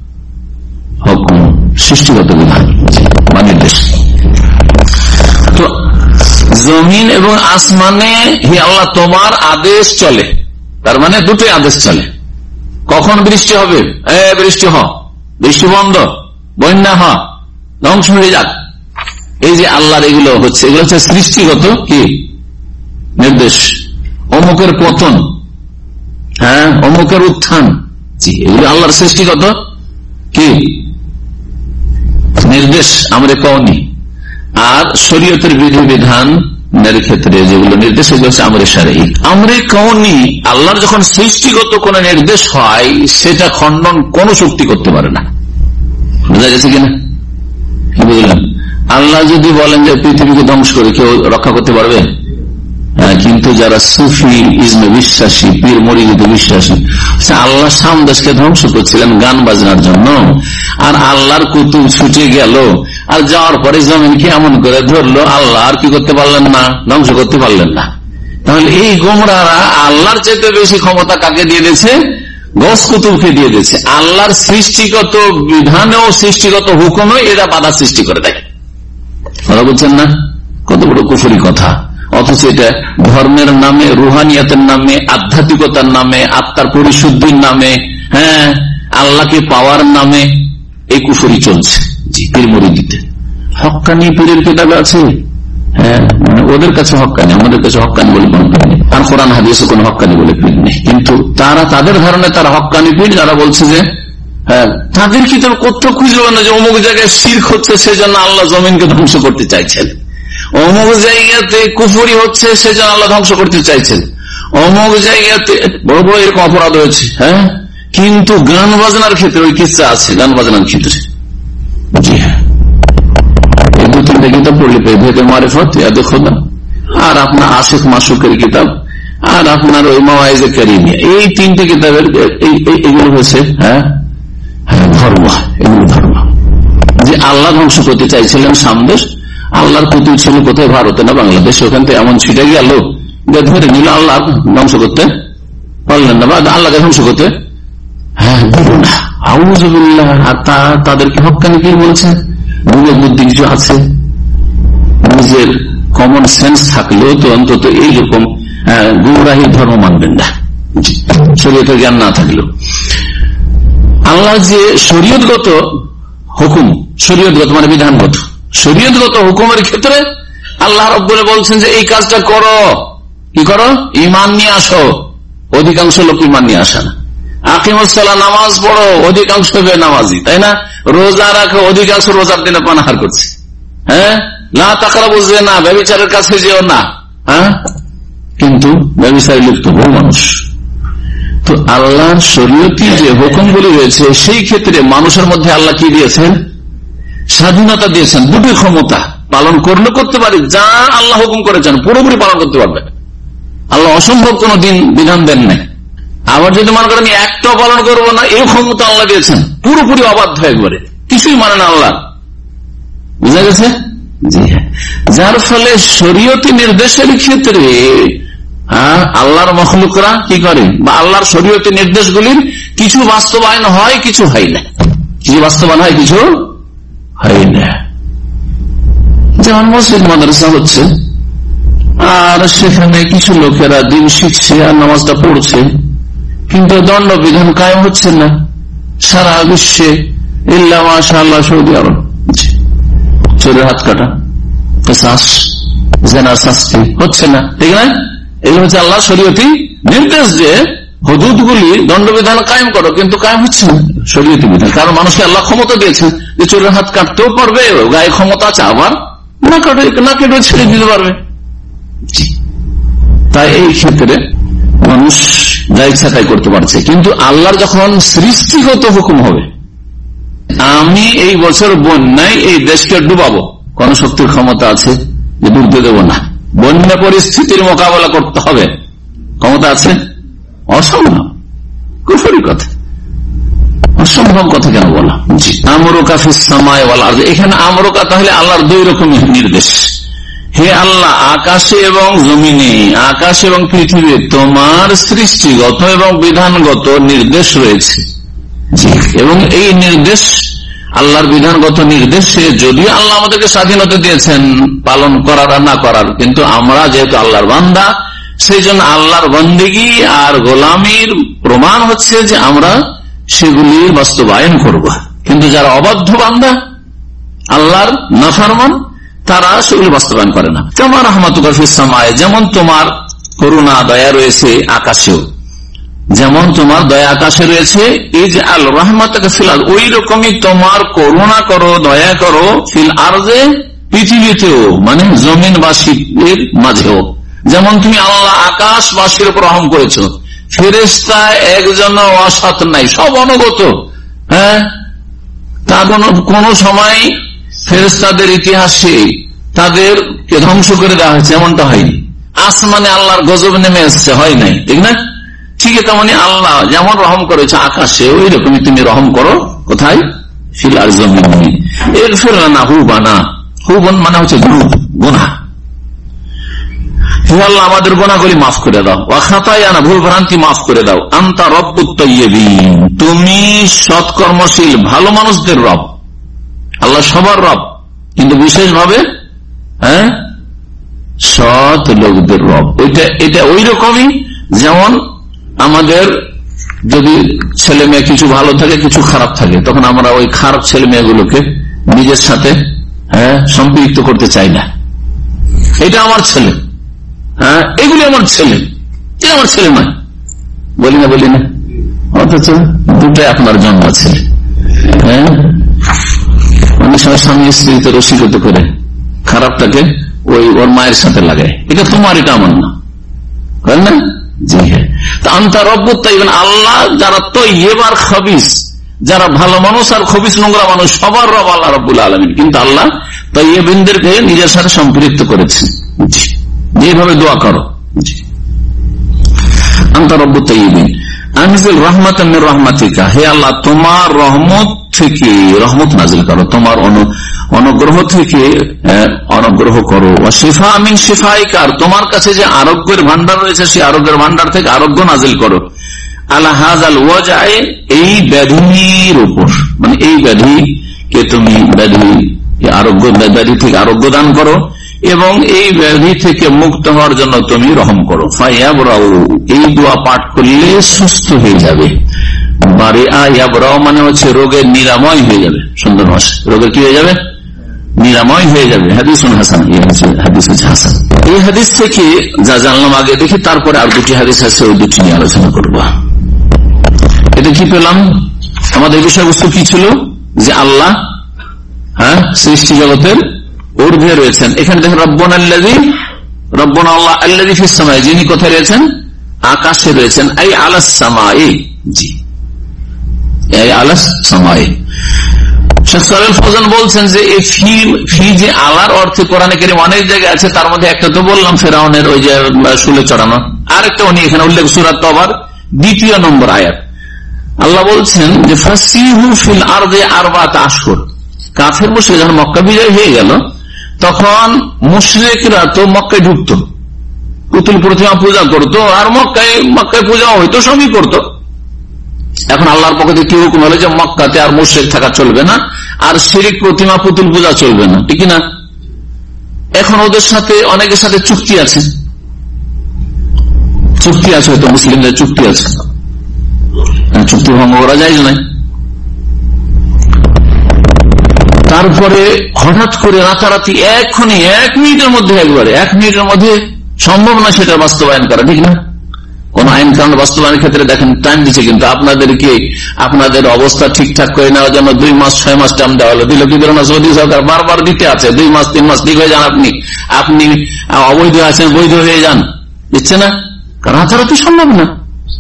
হুকুম, সৃষ্টিগত বিধান বা নির্দেশ। তো জমিন এবং আসমানে হে আল্লাহ তোমার আদেশ চলে, তার মানে দুটোই আদেশ চলে। কখন বৃষ্টি হবে, এ বৃষ্টি হ, বৃষ্টি বন্ধ, বন্যা হ, ধ্বংস হয়ে যাক, এই যে আল্লাহর এগুলো হচ্ছে, এগুলো হচ্ছে সৃষ্টিগত কি নির্দেশ। অমুকের পতন, হ্যাঁ, অমুকের উত্থান, জি, এগুলো আল্লাহর সৃষ্টিগত কি নির্দেশ, আমরে কওনি। আর শরীয়তের বিধি বিধানের ক্ষেত্রে যেগুলো নির্দেশ, সেগুলো হচ্ছে আমরে শারঈ। আমরে কওনি, আল্লাহর যখন সৃষ্টিগত কোন নির্দেশ হয়, সেটা খণ্ডন কোন শক্তি করতে পারে না। বুঝা গেছে কিনা? কি বুঝলাম? আল্লাহ যদি বলেন যে পৃথিবীকে ধ্বংস করে, কেউ রক্ষা করতে পারবে? কিন্তু যারা সুফি ইজমে বিশ্বাসী, পীর মরিদে বিশ্বাসী, আল্লাহ সামদেশকে ধ্বংস করছিলেন গান বাজনার জন্য, আর আল্লাহর কুতুব ছুটে গেল, আর যাওয়ার পরে জমিনকে এমন করে ধরলো, আল্লাহ আর কি করতে পারলেন না, ধ্বংস করতে পারলেন না। তাহলে এই গোমরারা আল্লাহর চাইতে বেশি ক্ষমতা কাকে দিয়ে দিয়েছে? গস কুতুবকে দিয়ে দিয়েছে। আল্লাহর সৃষ্টিগত বিধানেও সৃষ্টিগত হুকুমে এরা বাধা সৃষ্টি করে দেয়। কথা বলছেন না? কত বড় কুফরি কথা। অথচ এটা ধর্মের নামে, রুহানিয়াতের নামে, আধ্যাত্মিকতার নামে, আত্মার পরিশুদ্ধির নামে, হ্যাঁ, আল্লাহকে পাওয়ার নামে এই কুফরি চলছে। জি, পীর মুরিদিতে হক্কানি পীরের কিতাবে আছে, হ্যাঁ, মানে ওদের কাছে হক্কানি, আমাদের কাছে হক্কানি বলে কোন পীর নেই, আর কোরআন হাদিসে কোন হক্কানি বলে পীর নেই। কিন্তু তারা তাদের ধারণে তারা হক্কানি পীর, যারা বলছে যে হ্যাঁ, তাদের কিতাব কোথাও খুঁজে না যে অমুক জায়গায় শিরক হচ্ছে, সেজন্য আল্লাহ জমিনকে ধ্বংস করতে চাইছেন, অমুক জায়গাতে কুফরি হচ্ছে, সেজন্য আল্লাহ ধ্বংস করতে চাইছেন, অমুক জায়গাতে বড় বড় এরকম অপরাধ হয়েছে। হ্যাঁ, কিন্তু গান বাজনার ক্ষেত্রে ওই কিচ্ছা আছে, গান বাজনার ক্ষেত্রে। জি হ্যাঁ, এই দু তিনটা কিতাব পড়লে পেয়ে ভেদে মারিফত, ইয়াদে খোদা, আর আপনার আশিক মাসুকের কিতাব, আর আপনার ওই মাওয়াইজে কারিমিয়া, এই তিনটে কিতাবের এগুলো হয়েছে হ্যাঁ ধর্ম। এগুলো ধর্ম যে আল্লাহ ধ্বংস করতে চাইছিলেন সামদেশ, আল্লাহর কুতুব ছিল কোথায়, ভারতে না বাংলাদেশ, ওখান থেকে এমন ছিটে গেল যে ধরে নিল, আল্লাহ ধ্বংস করতে পারলেন না, বা আল্লাহকে ধ্বংস করতে হ্যাঁ দিল না। আউযুবিল্লাহ। আর তাদেরকে হক্কানি পীর বলছে। বুঝে বুদ্ধি কিছু আছে, নিজের কমন সেন্স থাকলেও তো অন্তত এইরকম গুমরাহী ধর্ম মানবেন না, শরীয়তের জ্ঞান না থাকলেও। আল্লাহ যে শরীয়তগত হুকুম, শরীয়তগত মানে বিধানগত, শরীয়তগত হুকুমের ক্ষেত্রে আল্লাহ রাব্বুল বলছেন যে এই কাজটা করো, কি করো, ঈমান নিয়ে আসো। অধিকাংশ লোক ঈমান নিয়ে আসে না। আকিমুস সালাহ, নামাজ পড়ো, অধিকাংশ নামাজি, তাই না? রোজা রাখো, অধিকাংশ রোজার দিনে পানাহার করছে। হ্যাঁ, লা তাকরাবুজ জিনা, ব্যভিচারের কাছে যেও না, হ্যাঁ, কিন্তু ব্যভিচারে লিপ্ত বহু মানুষ। তো আল্লাহর শরীয়তি যে হুকুমগুলি রয়েছে, সেই ক্ষেত্রে মানুষের মধ্যে আল্লাহ কি দিয়েছেন? স্বাধীনতা দিয়েছেন, দুটি ক্ষমতা। পালন করলে করতে পারে, যা আল্লাহ হুকুম করেছেন পুরোপুরি পালন করতে পারবে। আল্লাহ অসম্ভব কোন দিন বিধান দেন নাই। আবার যদি মনে করেন একটাও পালন করবো না, এই ক্ষমতা আল্লাহ দিয়েছেন, পুরোপুরি অবাধ্য একবারে, কিছুই মানে না আল্লাহ, বুঝা গেছে? জি হ্যাঁ। যার ফলে শরীয়তি নির্দেশের ক্ষেত্রে আল্লাহর মখলুকরা কি করে, বা আল্লাহর শরীয়তি নির্দেশগুলির কিছু বাস্তবায়ন হয়, কিছু হয় না। কিছু বাস্তবায়ন হয়, কিছু হয় না। যেমন মসজিদ মাদ্রাসা হচ্ছে, আর সেখানে কিছু লোকেরা দিন শিখছে আর নামাজটা পড়ছে, কিন্তু দণ্ড বিধান কায়েম হচ্ছে না সারা বিশ্বে, ইল্লা মাশাআল্লাহ সৌদি আরব। চোরের হাত কাটা, কিসাস, জিনার শাস্তি হচ্ছে না, ঠিক না? এগুলো হচ্ছে আল্লাহ শরীয়তি নির্দেশ যে হুদুদগুলি দণ্ডবিধান কায়েম করো, কিন্তু কায়েম হচ্ছে না শরীয়তি বিধান। কারণ মানুষকে আল্লাহ ক্ষমতা দিয়েছেন যে চোরের হাত কাটতেও পারবে, গায়ে ক্ষমতা আছে, আবার না কাটে না কেটে ছেড়ে দিতে পারবে। তাই এই ক্ষেত্রে মানুষ যা ইচ্ছা তাই করতে পারছে। কিন্তু আল্লাহর যখন সৃষ্টিগত হুকুম হবে, আমি এই বছর বন্যায় এই দেশকে ডুবাবো, কোন শক্তির ক্ষমতা আছে যে ডুবতে দেব না? বন্যা পরিস্থিতির মোকাবেলা করতে হবে, ক্ষমতা আছে? অসম্ভব, কুফরি কথা, অসম্ভব কথা কেন বলা? জি, আমরুকা ফিস সামায়ে ওয়াল আরদি, এখানে আমরুকা তাহলে আল্লাহর দুই রকমের নির্দেশ। হে আল্লাহ, আকাশে এবং জমিনে, আকাশ এবং পৃথিবী তোমার সৃষ্টিগত এবং বিধানগত নির্দেশ রয়েছে। জি, এবং এই নির্দেশ আল্লাহর বিধানগত নির্দেশে যদিও আল্লাহ আমাদেরকে স্বাধীনতা দিয়েছেন পালন করার আর না করার, কিন্তু আমরা যেহেতু আল্লাহর বান্দা, সেই জন্য আল্লাহর বন্দেগী আর গোলামীর প্রমাণ হচ্ছে যে আমরা সেগুলির বাস্তবায়ন করব। কিন্তু যারা অবাধ্য বান্দা, আল্লাহর নাফরমান, তারা সেগুলি বাস্তবায়ন করে না। কামা রাহমাতুকা ফিস সামায়ে, যেমন তোমার করুণা দয়া রয়েছে আকাশেও, যেমন তোমার দয়া আকাশে রয়েছে, এই যে আল রাহমাতুকা ফিল আরদ, ওই রকমই তোমার করুণা করো, দয়া করো ফিল আরদে, পৃথিবীতেও, মানে জমিনবাসীর মাঝেও। যেমন তুমি আল্লাহ আকাশবাসীর উপর রহম করেছো, ফেরেশতা একজন অসৎ নাই, সব অনুগত। হ্যাঁ, তা কোন সময় ফেরেশতাদের ইতিহাসে তাদেরকে ধ্বংস করে দেওয়া হয়েছে এমনটা হয়নি। আসমানে আল্লাহর গজব নেমে এসছে, হয় নাই, ঠিক না? ঠিক আছে, তেমনি আল্লাহ যেমন রহম করেছে আকাশে, ওই রকমই তুমি রহম করো কোথায়? ফিল আর জমিনে। এর ফেরানা হুবানা, হুবন মানে হচ্ছে গুনাহ। হে আল্লাহ, আমাদের গুনাহগুলি মাফ করে দাও, ওয়া খাতায়ানা, ভুল ভ্রান্তি মাফ করে দাও। আনতা রব্বুত তাইয়্যিবিন, তুমি সৎকর্মশীল ভালো মানুষদের রব। আল্লাহ সবার রব, কিন্তু বিশেষ ভাবে হ্যাঁ সৎ লোকদের রব। ওইটা এটা ওই রকমই যেমন আমাদের যদি ছেলে মেয়ে কিছু ভালো থাকে, কিছু খারাপ থাকে, তখন আমরা ওই খারাপ ছেলে মেয়েগুলোকে নিজের সাথে হ্যাঁ সম্পৃক্ত করতে চাই না। এটা আমার ছেলে, হ্যাঁ এগুলি আমার ছেলে, এটা আমার ছেলে নয়, বলি না বলি না। অথচ দুটাই আপনার জন্ম ছেলে। হ্যাঁ, অনেক সময় স্বামী স্ত্রীতে রসিকতা করে খারাপটাকে ওই ওর মায়ের সাথে লাগায়, এটা তোমার, এটা আমার না, বুঝলেন না? জি হ্যাঁ। তা আনতা রব্বুত তাইয়্যিবিন, আল্লাহ যারা তাইয়্যিব আর খবিস, যারা ভালো মানুষ আর খবিস নোংরা মানুষ, সবার রব আল্লাহ রাব্বুল আলামিন। কিন্তু আল্লাহ তাইয়্যিবিনদেরকে নিজের সাথে সম্পৃক্ত করেছেন। জি, যেভাবে দোয়া করো, জি, আনতা রব্বুত তাইয়্যিবিন আনজিল রাহমাতাম মির রাহমাতিকা, হে আল্লাহ তোমার রহমত থেকে রহমত নাজিল করো, তোমার অনুগ্রহ থেকে অনুগ্রহ করো। শিফা মিন শিফাইকা, তোমার কাছে যে আরোগ্যের ভান্ডার রয়েছে, সেই আরোগ্যের ভান্ডার থেকে আরোগ্য নাজিল করো। আলা হাযাল ওয়াজাই, এই ব্যাধির উপর, মানে এই ব্যাধিকে তুমি ব্যাধি আরোগ্য, ব্যাধি থেকে আরোগ্য দান করো, এবং এই ব্যাধি থেকে মুক্ত হওয়ার জন্য তুমি রহম করো। ফায়াবরাউ, এই দোয়া পাঠ করলে সুস্থ হয়ে যাবে। বারিআ ইয়াবরাউ মানে হচ্ছে রোগের নিরাময় হয়ে যাবে। সুন্দর ভাষা, রোগের কি হয়ে যাবে? নিরাময় হয়ে যাবে। হাদিসুন হাসান, এই হাদিস হচ্ছে হাসান। এই হাদিস থেকে যা জানলাম আগে দেখি, তারপরে আর দুটি হাদিস আছে, ওই দুটি নিয়ে আলোচনা করবো। এটা কি পেলাম? আমাদের বিষয়বস্তু কি ছিল? যে আল্লাহ হ্যাঁ সৃষ্টি জগতের ঊর্ধ্বে রয়েছেন। এখানে দেখেন রব্বুনা আল্লাযী, রব্বুনা আল্লাহ আল্লাযী ফিস সামায়ে, যিনি কোথায় রয়েছেন? আকাশে রয়েছেন। এই আলাস সামায়ে, জি, এই আলাস সামায়ে। শেখ সালেহ ফৌজান বলছেন যে এই ফি ফি যে আলার অর্থে কোরআনে কারীম অনেক জায়গায় আছে, তার মধ্যে একটা তো বললাম ফেরাউনের ওই যে শুলে চড়ানো, আরেকটা উনি এখানে উল্লেখ সূরা তওবার দ্বিতীয় নম্বর আয়াত। আল্লাহ বলছেন যে ফাসিহু ফিল আরদি আরবাআত আশহুর, কাফের মুশরিক যখন মক্কা বিজয় হয়ে গেল, তখন মুশরিকরা তো মক্কায় ঢুকতো, পুতুল প্রতিমা পূজা করতো, আর মক্কায় মক্কায় পূজা হইতো, সবই করতো। এখন আল্লাহর পক্ষ থেকে কি হুকুম হলো যে মক্কাতে আর মুশরিক থাকা চলবে না, আর শিরিক প্রতিমা পুতুল পূজা চলবে না, ঠিক না? এখন ওদের সাথে অনেকের সাথে চুক্তি আছে, চুক্তি আছে, হয়তো মুসলিমদের চুক্তি আছে, চুক্তি ভঙ্গ করা যায় না। তারপরে হঠাৎ করে রাতারাতি এক্ষুনি এক মিনিটের মধ্যে, একবারে এক মিনিটের মধ্যে সম্ভব না সেটা বাস্তবায়ন করা, ঠিক না? কোন আইন কানুন বাস্তবায়নের ক্ষেত্রে দেখেন টাইম দিচ্ছে, কিন্তু আপনাদেরকে আপনাদের অবস্থা ঠিকঠাক করে নেওয়ার জন্য দুই মাস ছয় মাস টাইম দেওয়া হলো। দিল কি দিল না? সৌদি সরকার বারবার দিতে আছে, দুই মাস তিন মাস ঠিক হয়ে যান, আপনি আপনি অবৈধ আছেন, বৈধ হয়ে যান, দিচ্ছে না? কারণ রাতারাতি সম্ভব না।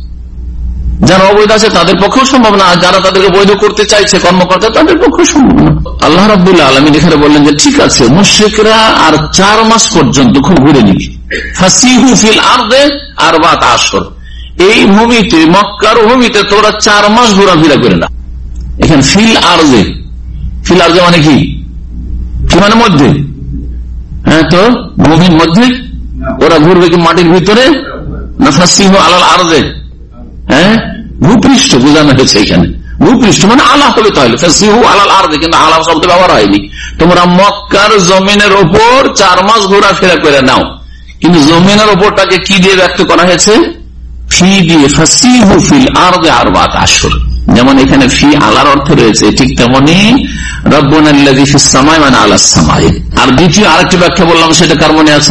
যারা অবৈধ আছে তাদের পক্ষেও সম্ভব না, আর যারা তাদেরকে বৈধ করতে চাইছে কর্মকর্তা, তাদের পক্ষেও সম্ভব না। আল্লাহ রাব্বুল আলামিন এখানে বললেন যে ঠিক আছে, মুশরিকরা আর চার মাস পর্যন্ত খুব ঘুরে নিবি, ফাসিহু ফিল আরদে আরবাত আশর, এই ভূমিতে, মক্কার ভূমিতে তোরা চার মাস ঘোরাফেরা করে না। এখানে ফিল আরদে, ফিল আরদে মানে কি? কি মানে মধ্যে? হ্যাঁ, তো ভূমির মধ্যে ওরা ঘুরবে কি মাটির ভিতরে? না ফাসিহু আলাল আরদে, হ্যাঁ, ভূপৃষ্ঠ বোঝানো হয়েছে এখানে। ভূপৃষ্ঠ মানে আলা হলে তাহলে ফাসিহু আলাল আরদে, কিন্তু আলা শব্দ ব্যবহার হয়নি। তোমরা মক্কার জমিনের ওপর চার মাস ঘোরাফেরা করে নাও, কিন্তু জমিনের ওপরটাকে কি দিয়ে ব্যক্ত করা হয়েছে? ফি দিয়ে, ফাসিহু ফিল আরদে আরবাত আশহুর। যেমন এখানে ফি আলার অর্থ রয়েছে, ঠিক তেমনি রব্বুনাল্লাযী ফিস সামাই মানে আলাস সামাই। আর দ্বিতীয় আরেকটি ব্যাখ্যা বললাম, সেটা কার মনে আছে?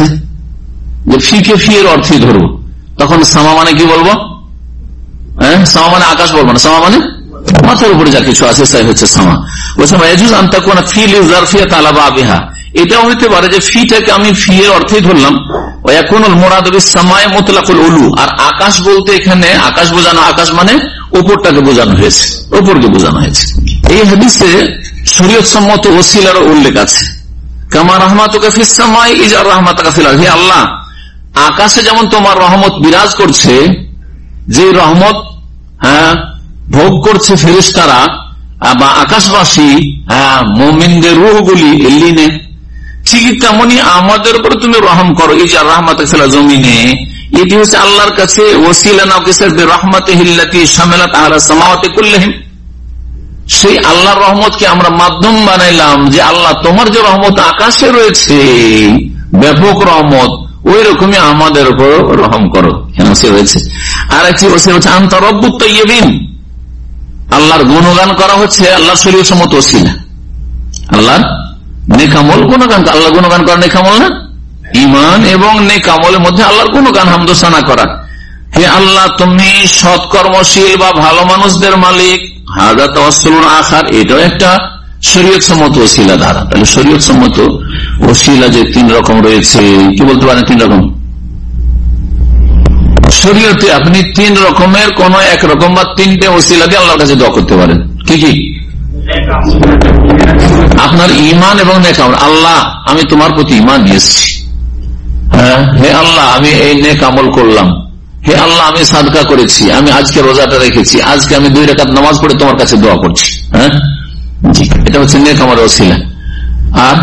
যে ফি কে ফি এর অর্থই ধরবো, তখন সামা মানে কি বলবো? হ্যাঁ, সামা মানে আকাশ বলবো না, সামা মানে মাথার উপরে যা কিছু আছে তাই হচ্ছে সামা। বলছে ইয়াজুজ আন তাকুনা ফি লিজারফিয়াত আলা বাবিহা, এটাও হতে পারে যে ফিটাকে আমি ফি এর অর্থই ধরলাম, ওয়া ইয়াকুনুল মুরাদু বিস সামাই মুতলাকুল উলু, আর আকাশ বলতে এখানে আকাশ বোঝানো, আকাশ মানে উপরটাকে বোঝানো হয়েছে, উপরকে বোঝানো হয়েছে। এই হাদিসে শরীয়ত সম্মত ওসিলার উল্লেখ আছে, কামা রাহমাতুকা ফিস সামাই ইজা রাহমাতুকা ফিল আরদি। হে আল্লাহ, আকাশে যেমন তোমার রহমত বিরাজ করছে, যে রহমত হ্যাঁ ভোগ করছে ফেরেশতারা বা আকাশবাসী, হ্যাঁ মুমিনদের রূহগুলি এলিনে, ঠিক তেমনি আমাদের উপর তুমি রহম করো। এই যে রহমত জমিনে, এটি হচ্ছে আল্লাহর কাছে ওসিলা নাকিসাত বিরহমাতিহিল্লাতী শামালাত আলা সামাওয়াতি কুল্লিহিম। সেই আল্লাহর রহমতকে আমরা মাধ্যম বানাইলাম যে আল্লাহ তোমার যে রহমত আকাশে রয়েছে, ব্যাপক রহমত, ওই রকমই আমাদের উপর রহম করো, কেন সে রয়েছে। আর একটি ওসিলা হচ্ছে আনতা রব্বুত তাইয়্যিবিন, আল্লাহর গুণগান করা হচ্ছে আল্লাহর শরীয়ত সম্মত ওসিলা, আল্লাহর নেকামল গুণগান। আল্লাহ গুণগান করা নেকামল না? ঈমান এবং নেকামলের মধ্যে আল্লাহর গুণগান, হামদোসানা করা। হে আল্লাহ, তুমি সৎকর্মশীল বা ভালো মানুষদের মালিক। হাযা তাওয়াসসুলুন আখার, এটাও একটা শরীয়ত সম্মত ওসিলা ধারা। তাহলে শরীয়ত সম্মত ওসিলা যে তিন রকম রয়েছে, কি বলতে পারেন? তিন রকম শরীয়তে আপনি তিন রকমের কোন এক রকম বা তিনটে ওসিলা দিয়ে আল্লাহর কাছে দোয়া করতে পারেন। কি কি? আপনার ঈমান এবং নেকামল। আল্লাহ, আমি তোমার প্রতি ঈমান নিয়ে এসেছি। হ্যাঁ, হে আল্লাহ, আমি এই নেক আমল করলাম। হে আল্লাহ, আমি সাদকা করেছি, আমি আজকে রোজাটা রেখেছি, আজকে আমি দুই রাকাত নামাজ পড়ে তোমার কাছে দোয়া করছি। হ্যাঁ, জি, এটা হচ্ছে নেক আমলের ওসিলা। আর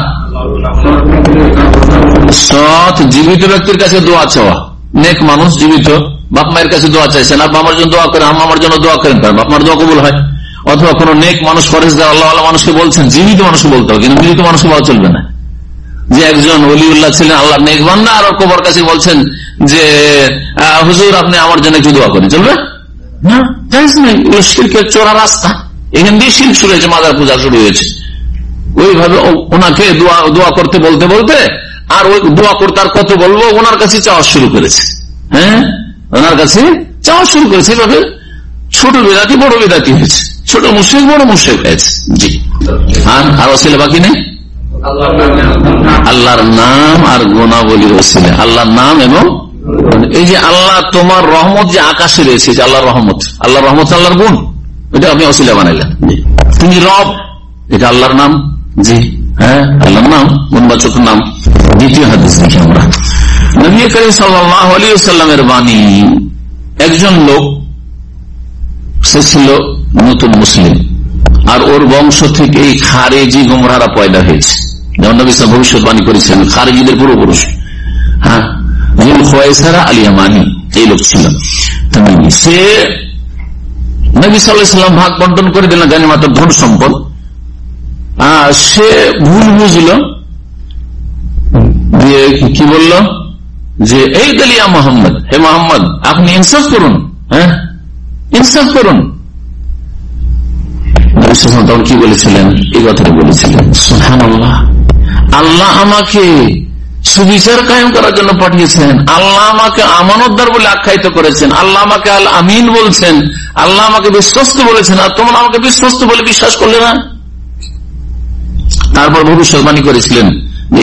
সৎ জীবিত ব্যক্তির কাছে দোয়া চাওয়া, নেক মানুষ জীবিত বাপ মায়ের কাছে দোয়া চাইছেন, আব্বা আমার জন্য দোয়া করেন, আম্মা আমার জন্য দোয়া করেন, বাপ মার দোয়া কবুল হয়। অথবা কোন নেক মানুষ ফরেজগার আল্লাহ আল্লাহ মানুষকে বলছেন, জীবিত মানুষকে বলতে হবে, কিন্তু মৃত মানুষকে বলা চলবে না। যে একজন ওলিউল্লাহ ছিলেন, আল্লাহ নেক বান্দা, আর কবর কাছে বলছেন যে হুজুর আপনি আমার জন্য একটু দোয়া করেন, চলবে না? জানিস না, শিরকের চোরা রাস্তা, এখান দিয়ে শিরক শুরু হয়েছে, মাজার পূজা শুরু হয়েছে। ওইভাবে ওনাকে দোয়া দোয়া করতে বলতে বলতে, আর ওই দোয়া করতে আর কত বলবো, ওনার কাছে চাওয়া শুরু করেছে। হ্যাঁ, ওনার কাছে চাওয়া শুরু করেছে। এভাবে ছোট বিদাতি বড় বিদাতি হয়েছে, ছোট মুশরিক বড় মুশরিক হয়েছে। জি, আর আর ওসিলা বাকি নেই। আল্লাহর নাম আর গুণাবলীর ওসিলা, আল্লাহর নাম এবং এই যে আল্লাহ তোমার রহমত যে আকাশে রয়েছে, যে আল্লাহর রহমত, আল্লাহর রহমত আল্লাহর গুণ, এটা আপনি ওসিলা বানাইলেন। তুমি রব, এটা আল্লাহর নাম। জি, হ্যাঁ, আল্লাহর নাম, গুণবাচক নাম। দ্বিতীয় হাদিস দেখি আমরা, নবী করিম সাল্লাল্লাহু আলাইহি ওয়াসাল্লামের বাণী। একজন লোক, সে ছিল নতুন মুসলিম, আর ওর বংশ থেকে এই খারেজি গুমরাহরা পয়দা হয়েছে। যেমন নবী সাল্লাল্লাহু আলাইহি ওয়াসাল্লাম ভবিষ্যৎবাণী করেছেন খারেজিদের পূর্বপুরুষ, হ্যাঁ খুয়াইসারা আল ইয়ামানি এই লোক ছিল। সে নবী সাল্লাল্লাহু আলাইহি ওয়াসাল্লাম ভাগ বন্টন করে দিলেন গানিমাতের ধন সম্পদ। সে ভুল বুঝল, দিয়ে কি বলল যে এই দলিয়া মোহাম্মদ, হে মোহাম্মদ আপনি ইনসাফ করুন, হ্যাঁ ইনসাফ করুন। তখন কি বলেছিলেন? এই কথাটা বলেছিলেন, সুবহানাল্লাহ, আল্লাহ আমাকে সুবিচার কায়েম করার জন্য পাঠিয়েছেন, আল্লাহ আমাকে আমানতদার বলে আখ্যায়িত করেছেন, আল্লাহ আমাকে আল আমিন বলছেন, আল্লাহ আমাকে বিশ্বস্ত বলেছেন, আর তোমরা আমাকে বিশ্বস্ত বলে বিশ্বাস করলে না। তারপর ভবিষ্যৎবাণী করেছিলেন যে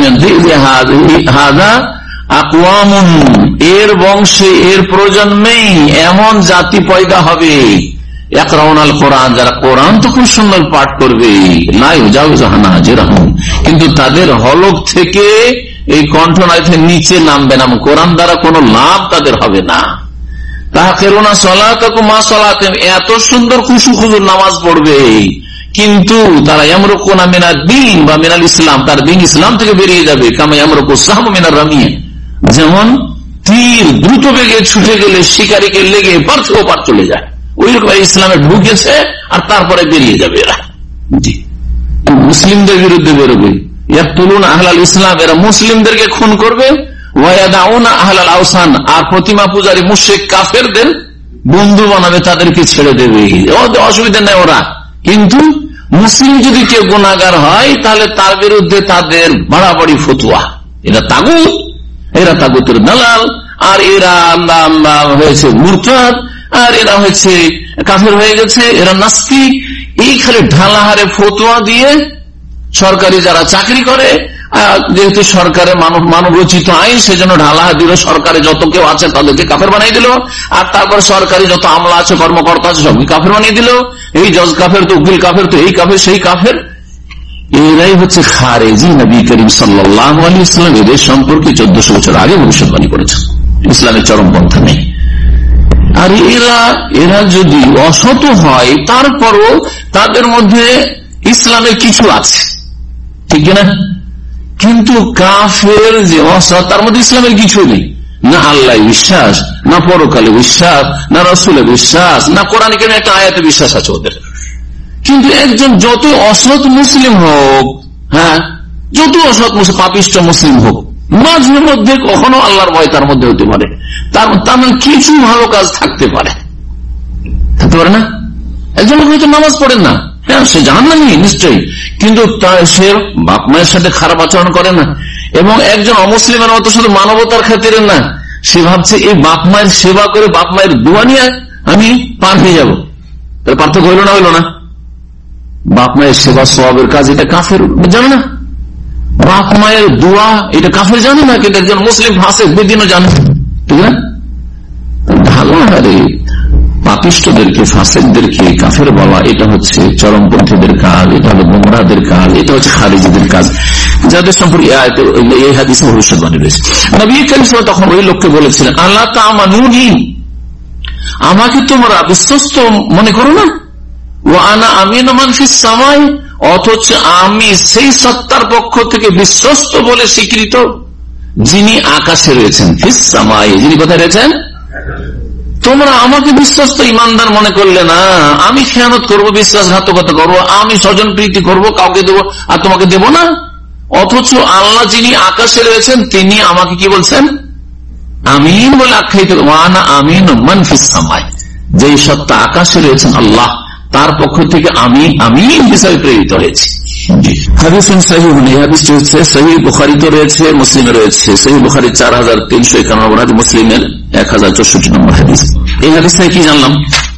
এর বংশে এর প্রজন্মেই এমন জাতি পয়দা হবে ইয়াকরাউনাল কোরআন, যারা কোরআন তো খুব সুন্দর পাঠ করবে, লা ইউজাউযু হানাজিরহুম, কিন্তু তাদের হলক থেকে এই কণ্ঠনালীর নিচে নামবে না, কোরআন দ্বারা কোনো লাভ তাদের হবে না। তাহকিরুনা সালাতাকুম মা সালাতিহিম, এত সুন্দর খুশু খুজুর নামাজ পড়বে, কিন্তু তারা ইয়ামরুকুনা মিনাদ দ্বীন বা মিনাল ইসলাম, তার দ্বীন ইসলাম থেকে বেরিয়ে যাবে। কামা ইয়ামরুকু সাহমু মিনার রামিয়া, যেমন তীর দ্রুত বেগে ছুটে গেলে শিকারীকে লেগে পার থেকে পার চলে যায়, ওই রকম ইসলামে ঢুকেছে আর তারপরে বেরিয়ে যাবে এরা। জি, মুসলিমদের বিরুদ্ধে বেরোবে, ইয়াকতুলুনা আহলাল ইসলাম, এরা মুসলিমদেরকে খুন করবে, ওয়া ইয়াদাউনা আহলাল আওসান, আর প্রতিমা পূজারী মুশরিক কাফেরদের বন্ধু বানাবে, তাদেরকে ছেড়ে দেবে, অসুবিধা নেই ওরা। কিন্তু মুসলিম যদি কেউ গুনাহগার হয় তাহলে তার বিরুদ্ধে তাদের বাড়াবাড়ি ফতুয়া, এরা তাগুত, এরা তাগুতের দালাল, আর এরা হয়েছে মুরতাদ, আর এরা হয়েছে কাফের হয়ে গেছে, এরা নাস্তিক, এই খালি ঢালাহারে ফতুয়া দিয়ে সরকারি যারা চাকরি করে, যেহেতু সরকারের মানব মানব রচিত আইন, সেজন্য ঢালাহা দিল, সরকারে যত কেউ আছে তাদেরকে কাফের বানিয়ে দিল, আর তারপর সরকারি যত আমলা আছে কর্মকর্তা আছে সবকে কাফের বানিয়ে দিল, এই জজ কাফের তো উকিল কাফের তো এই কাফের সেই কাফের। এরাই হচ্ছে খারেজি। নবী করিম সাল্লাল্লাহু আলাইহি ওয়াসাল্লাম এদের সম্পর্কে চোদ্দশো বছর আগে ভবিষ্যৎবাণী করেছেন, ইসলামের চরম পন্থা নেই। আর এরা এরা যদি অসৎ হয় তারপরও তাদের মধ্যে ইসলামের কিছু আছে, ঠিক না? কিন্তু কাফের যে অসৎ, তার মধ্যে ইসলামের কিছু নেই, না আল্লাহ বিশ্বাস, না পরকালে বিশ্বাস, না রাসূলে বিশ্বাস, না কোরআনে কারীমে একটা আয়াতে বিশ্বাস আছে ওদের। কিন্তু একজন যত অসৎ মুসলিম হোক, হ্যাঁ যত অসৎ মুসলিম পাপিষ্ঠ মুসলিম হোক, মাঝে মধ্যে কখনো আল্লাহর ভয় তার মধ্যে হতে পারে, তার তার কিছু ভালো কাজ থাকতে পারে, থাকতে পারে না? একজন লোক হয়তো নামাজ পড়েন না, হ্যাঁ সে জাহান্নামী নিশ্চয়ই, কিন্তু সে বাপ মায়ের সাথে খারাপ আচরণ করে না, এবং একজন অমুসলিমের মতো শুধু মানবতার খাতিরে না, সে ভাবছে এই বাপ মায়ের সেবা করে বাপ মায়ের দোয়া নিয়ে আমি পার হয়ে যাবো। তাহলে পার্থক্য হইল না? হইল না? বাপ মায়ের সেবা সওয়াবের কাজ, এটা কাফের জানে না, বাপ মায়ের দোয়া এটা কাফের জানে না, কিন্তু একজন মুসলিম ফাসিক বেদিনও জানে, ঠিক না? ভালো হারে পাপিষ্টদেরকে ফাসিকদেরকে কাফের বলা, এটা হচ্ছে চরমপন্থীদের কাজ, এটা হলো গুমরাহদের কাজ, এটা হচ্ছে খারিজিদের কাজ, যাদের সম্পর্কে এই হাদিসে ভবিষ্যৎবাণী রয়েছে। নবী করিম সাল্লাল্লাহু আলাইহি ওয়াসাল্লাম তখন ওই লোককে বলেছিলেন, আল্লাহ তা'মানুনি, আমাকে তোমরা বিশ্বস্ত মনে করো না, ওয়া আনা আমিনু মান ফিস সামাই, অথচ আমি সেই সত্তার পক্ষ থেকে বিশ্বস্ত বলে স্বীকৃত যিনি আকাশে রয়েছেন, ফিস সামাই, যিনি কোথায় রয়েছেন? তোমরা আমাকে বিশ্বস্ত ইমানদার মনে করলে না, আমি খেয়ানত করবো, বিশ্বাসঘাতকতা করবো, আমি স্বজন প্রীতি করবো, কাউকে দেবো আর তোমাকে দেব না। অথচ আল্লাহ যিনি আকাশে রয়েছেন তিনি আমাকে কি বলছেন? আমিন বলে আখ্যায়িত, ওয়ানা আমিন মান ফিস সামাই, যেই সত্তা আকাশে রয়েছেন আল্লাহ, তার পক্ষ থেকে আমি আমিন হিসাবে প্রেরিত হয়েছি। হাদিসুন সহিহ, এই হাদিসটি হচ্ছে সহিহ বুখারীতে রয়েছে, মুসলিমে রয়েছে। সহিহ বুখারী চার হাজার তিনশো একান্ন নম্বর হাদিস, মুসলিমের এক হাজার চৌষট্টি নম্বর হাদিস। এই হাদিস থেকে কি জানলাম?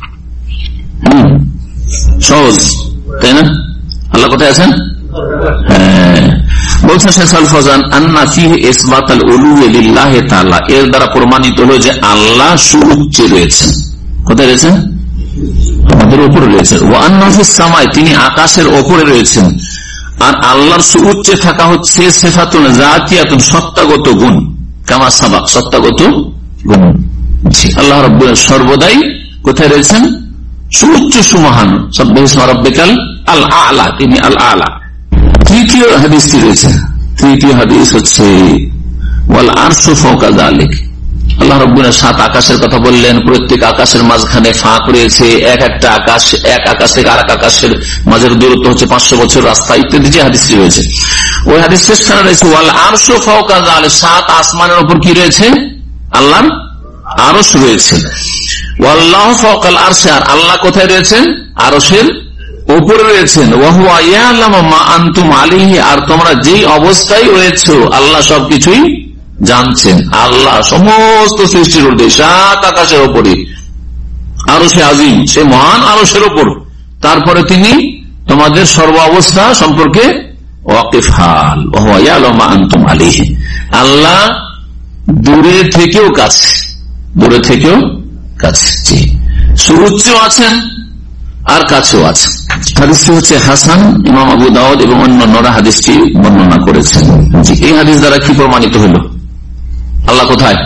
হম সহজ, তাই না? আল্লাহ কোথায় আছেন? হ্যাঁ, বলছেন শেখ আল ফওজান, আন্না ফিহি ইসবাতাল উলুহি লিল্লাহি তাআলা, এর দ্বারা প্রমাণিত হলো যে আল্লাহ সুউচ্চে রয়েছেন। কোথায় রয়েছেন? আমাদের উপরে রয়েছেন। ওয়া আন্না ফিস সামাই, তিনি আকাশের উপরে রয়েছেন। আর আল্লাহর সুউচ্চে থাকা হচ্ছে সিফাতুন যাতিয়াতুন, সত্তাগত গুণ, কামা সাবাক, সত্তাগত গুণ। আল্লাহ রাব্বুল সর্বদাই কোথায় রয়েছেন? সুউচ্চ সুমহান, সাব্বিহিসমা রাব্বিকাল আল আ'লা, তিনি আল আ'লা। তৃতীয় হাদিসটি রয়েছে, তৃতীয় হাদিস হচ্ছে ওয়াল আরশু ফাওকা যালিক। আল্লাহ রাব্বুল আলামিন সাত আকাশের কথা বললেন, প্রত্যেক আকাশের মাঝখানে ফাঁক রয়েছে, এক একটা আকাশ এক আকাশ থেকে আর এক আকাশের মাঝের দূরত্ব হচ্ছে পাঁচশো বছর রাস্তা, ইত্যাদি যে হাদিসটি রয়েছে। ওই হাদিস শেষ স্থানে রয়েছে ওয়াল আরশু ফাওকা যালিক, সাত আসমানের উপর কি রয়েছে? আল্লাহর আরশ রয়েছে। ওয়াল্লাহু ফাওকাল আরশি, আর আল্লাহ কোথায় রয়েছেন? আরশের উপরে রয়েছেন। ওয়া হুয়া ইয়ালামু মা আনতুম আলাইহি, আর তোমরা যেই অবস্থায় রয়েছো আল্লাহ সবকিছুই জানছেন। আল্লাহ সমস্ত সৃষ্টির ঊর্ধ্বে, সাত আকাশের উপরে আরশে আজিম, সে মহান আরশের উপর। তারপরে তিনি তোমাদের সর্ব অবস্থা সম্পর্কে ওয়াকিফ হাল। ওয়া হুয়া ইয়ালামু মা আনতুম আলাইহি, আল্লাহ দূরে থেকেও কাছে, দূরে থেকেও কাছে, জি, সুউচ্চ আছেন আর কাছেও আছেন। হাদিসটি হচ্ছে হাসান, ইমাম আবু দাউদ এবং অন্যান্যরা হাদিসটি বর্ণনা করেছেন। জি, এই হাদিস দ্বারা কি প্রমাণিত হইল? আল্লাহ কোথায়?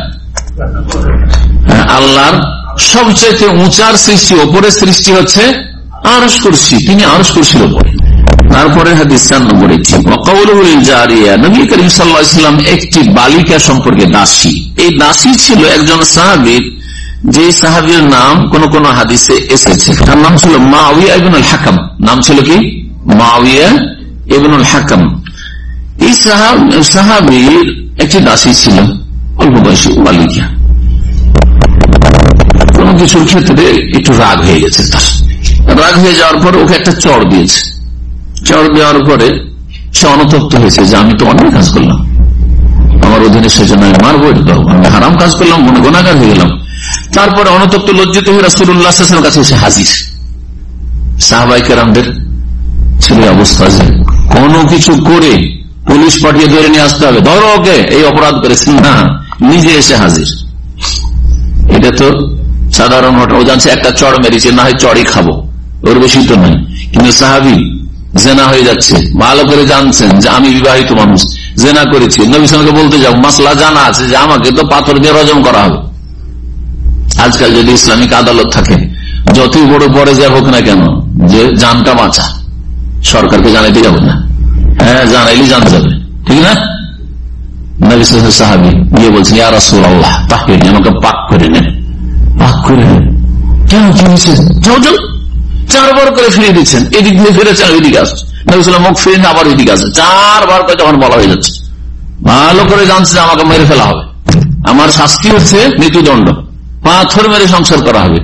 আল্লাহর সবচেয়ে উঁচার সৃষ্টি, ওপরের সৃষ্টি হচ্ছে আরশ কুরসি, তিনি আরশ কুরসির উপরে। তারপরে হাদিস চার নম্বরে নবী করিম সাল্লাল্লাহু আলাইহি ওয়াসাল্লাম একটি বালিকা সম্পর্কে, দাসী, এই দাসী ছিল একজন সাহাবীর, যে সাহাবীর নাম কোন কোন হাদিসে এসেছে, তার নাম ছিল মুআবিয়া ইবনুল হাকাম। নাম ছিল কি? মুআবিয়া ইবনুল হাকাম। এই সাহাবীর একটি দাসী ছিল, অল্প বয়সী বালিকা। কোন কিছুর ক্ষেত্রে একটু রাগ হয়ে গেছে, তার রাগ হয়ে যাওয়ার পর ওকে একটা চড় দিয়েছে। চড় দেওয়ার পরে সে অনুতপ্ত হয়েছে যে আমি তো অনেক কাজ করলাম, আমার অধীনে সেজন্য আমি মারবো, আমি হারাম কাজ করলাম, গুনাহগার হয়ে গেলাম। তারপরে অনুতপ্ত লজ্জিত হয়ে রাসূলুল্লাহ সাল্লাল্লাহু আলাইহি ওয়াসাল্লামের কাছে এসে হাজির। সাহাবায়ে কেরামদের ছিল অবস্থা যে কোনো কিছু করে পুলিশ পাঠিয়ে ধরে নিয়ে আসতে হবে, ধরো ওকে, এই অপরাধ করেছে না, নিজে এসে হাজির। এটা তো সাধারণ ঘটনা, ও জানছে একটা চড় মেরেছে, না হয় চড়ই খাবো, ওর বেশি তো নয়। কিন্তু সাহাবী জেনা হয়ে যাচ্ছে, ভালো করে জানছেন যে আমি বিবাহিত মানুষ, জেনা করেছি, নবী সাল্লাল্লাহু আলাইহি ওয়াসাল্লামকে বলতে যাও, মাসলা জানা আছে যে আমাকে তো পাথর দিয়ে রজম করা হবে। আজকাল যদি ইসলামিক আদালত থাকে, যতই বড় পরে যা হোক না কেন, যে জানটা বাঁচা, সরকারকে জানাইতে যাবে না, হ্যাঁ জানাইলে জান যাবে, ঠিক না? নবী সাল্লাল্লাহু আলাইহি ওয়াসাল্লাম সাহাবী গিয়ে বলছেন, ইয়া রাসূলুল্লাহ তাহহিরনি, আমাকে পাক করে নেন। পাক করে নেন কেন? কি হয়েছে? যাও যাও। চারবার করে ফিরিয়ে দিচ্ছেন, এদিক দিয়ে ফিরেছেন, ওইদিকে আসছে। নবী সাল্লাল্লাহু আলাইহি ওয়াসাল্লাম মুখ ফিরে আবার ওইদিকে আসছে, চারবার করে তখন বলা হয়ে যাচ্ছে। ভালো করে জানছে আমাকে মেরে ফেলা হবে, আমার শাস্তি হচ্ছে মৃত্যুদণ্ড, পাথর মেরে সংসার করা হবে।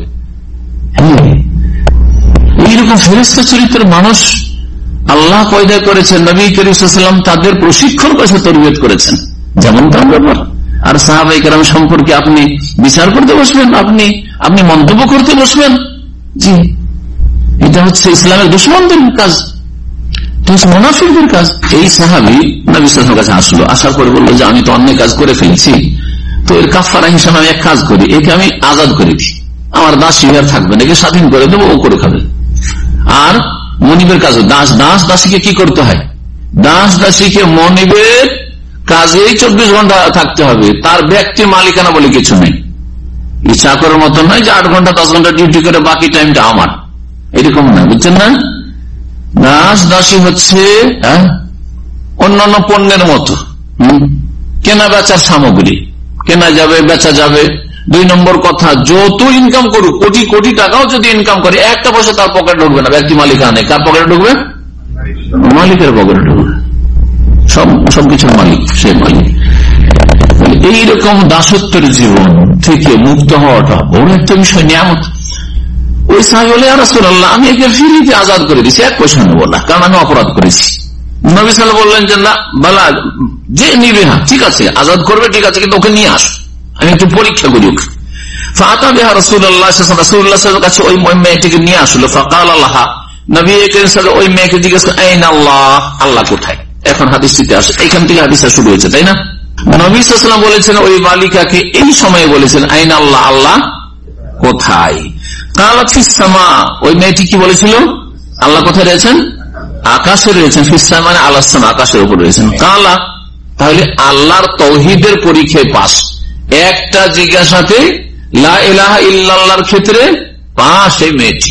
এইরকম ফেরেশতা চরিত্রের মানুষ আল্লাহ পয়দা করেছেন, নবী করিম সাল্লাল্লাহু আলাইহি ওয়াসাল্লাম তাদের প্রশিক্ষণ করেছে, তরবিয়ত করেছেন। যেমন তার ব্যাপার। আর সাহাবায়ে কেরাম সম্পর্কে আপনি বিচার করতে বসবেন, আপনি আপনি মন্তব্য করতে বসবেন, জি, এটা হচ্ছে ইসলামের দুশমনদের কাজ, মুনাফিকদের কাজ। এই সাহাবী নবী সাল্লাল্লাহু আলাইহি ওয়াসাল্লামের কাছে আসলো, আসার পরে বললো যে আমি তো অন্যায় কাজ করে ফেলেছি, তো এর কাফারা হিসাবে আমি এক কাজ করি, একে আমি আজাদ করে দিই, আমার দাসী আর থাকবে না, একে স্বাধীন করে দেবো, ও করে খাবে। আর মনিবের কাজ, দাস দাস দাসীকে কি করতে হয়? দাস দাসীকে মনিবের কাজেই চব্বিশ ঘন্টা থাকতে হবে, তার ব্যক্তি মালিকানা বলে কিছু নেই। চাকরের মতো নয় যে আট ঘন্টা দশ ঘন্টা ডিউটি করে বাকি টাইমটা আমার, এরকম না, বুঝছেন না? দাস দাসী হচ্ছে অন্যান্য পণ্যের মতো, কেনা বেচার সামগ্রী, কেনা যাবে বেচা যাবে। দুই নম্বর কথা, যত ইনকাম করুক, কোটি কোটি টাকাও যদি ইনকাম করে, একটা পয়সা তার পকেটে ঢুকবে না, ব্যক্তি মালিকানা। কার পকেটে ঢুকবে? মালিকের পকেটে ঢুকবে, সব সবকিছুর মালিক সে মালিক। এইরকম দাসত্বের জীবন থেকে মুক্ত হওয়াটা বড় একটা বিষয়, নিয়ামত। ওই সাহাবী বলে, ইয়া রাসূলুল্লাহ আমি একে ফ্রিতে আজাদ করে দিচ্ছি, এক পয়সা নেবো না, কারণ আমি অপরাধ করেছি। নবী সাল্লাল্লাহু আলাইহি ওয়াসাল্লাম বললেন যে না, বালা যে নিবে, হ্যাঁ ঠিক আছে আজাদ করবে, ঠিক আছে, কিন্তু ওকে নিয়ে আসো, আমি একটু পরীক্ষা করি ওকে। ফাতা বিহা রাসূলুল্লাহ সাল্লাল্লাহু আলাইহি ওয়াসাল্লামের কাছে ওই মেয়েটিকে নিয়ে আসলো। ফাকাল লাহা, নবী করিম সাল্লাল্লাহু আলাইহি ওয়াসাল্লাম ওই মেয়েকে জিজ্ঞেস করেন, আইনা আল্লাহ, আল্লাহ কোথায়? এখন হাদিসটিতে আসে, এখান থেকে হাদিসটা শুরু হয়েছে, তাই না? নবী সাল্লাল্লাহু আলাইহি ওয়াসাল্লাম বলেছেন ওই বালিকাকে এই সময়ে বলেছেন, আইনা আল্লাহ, আল্লাহ কোথায়? কালাত ফিস সামা, ওই মেয়েটি কি বলেছিল? আল্লাহ কোথায় রয়েছেন? আকাশে রয়েছেন। ফিস সামা মানে আলাস সামা, আকাশের উপর রয়েছেন। কালা, তাহলে আল্লাহর তাওহীদের পরীক্ষায় পাস। একটা জিজ্ঞাসাতে লা ইলাহা ইল্লাল্লাহর ক্ষেত্রে পাস এই মেয়েটি,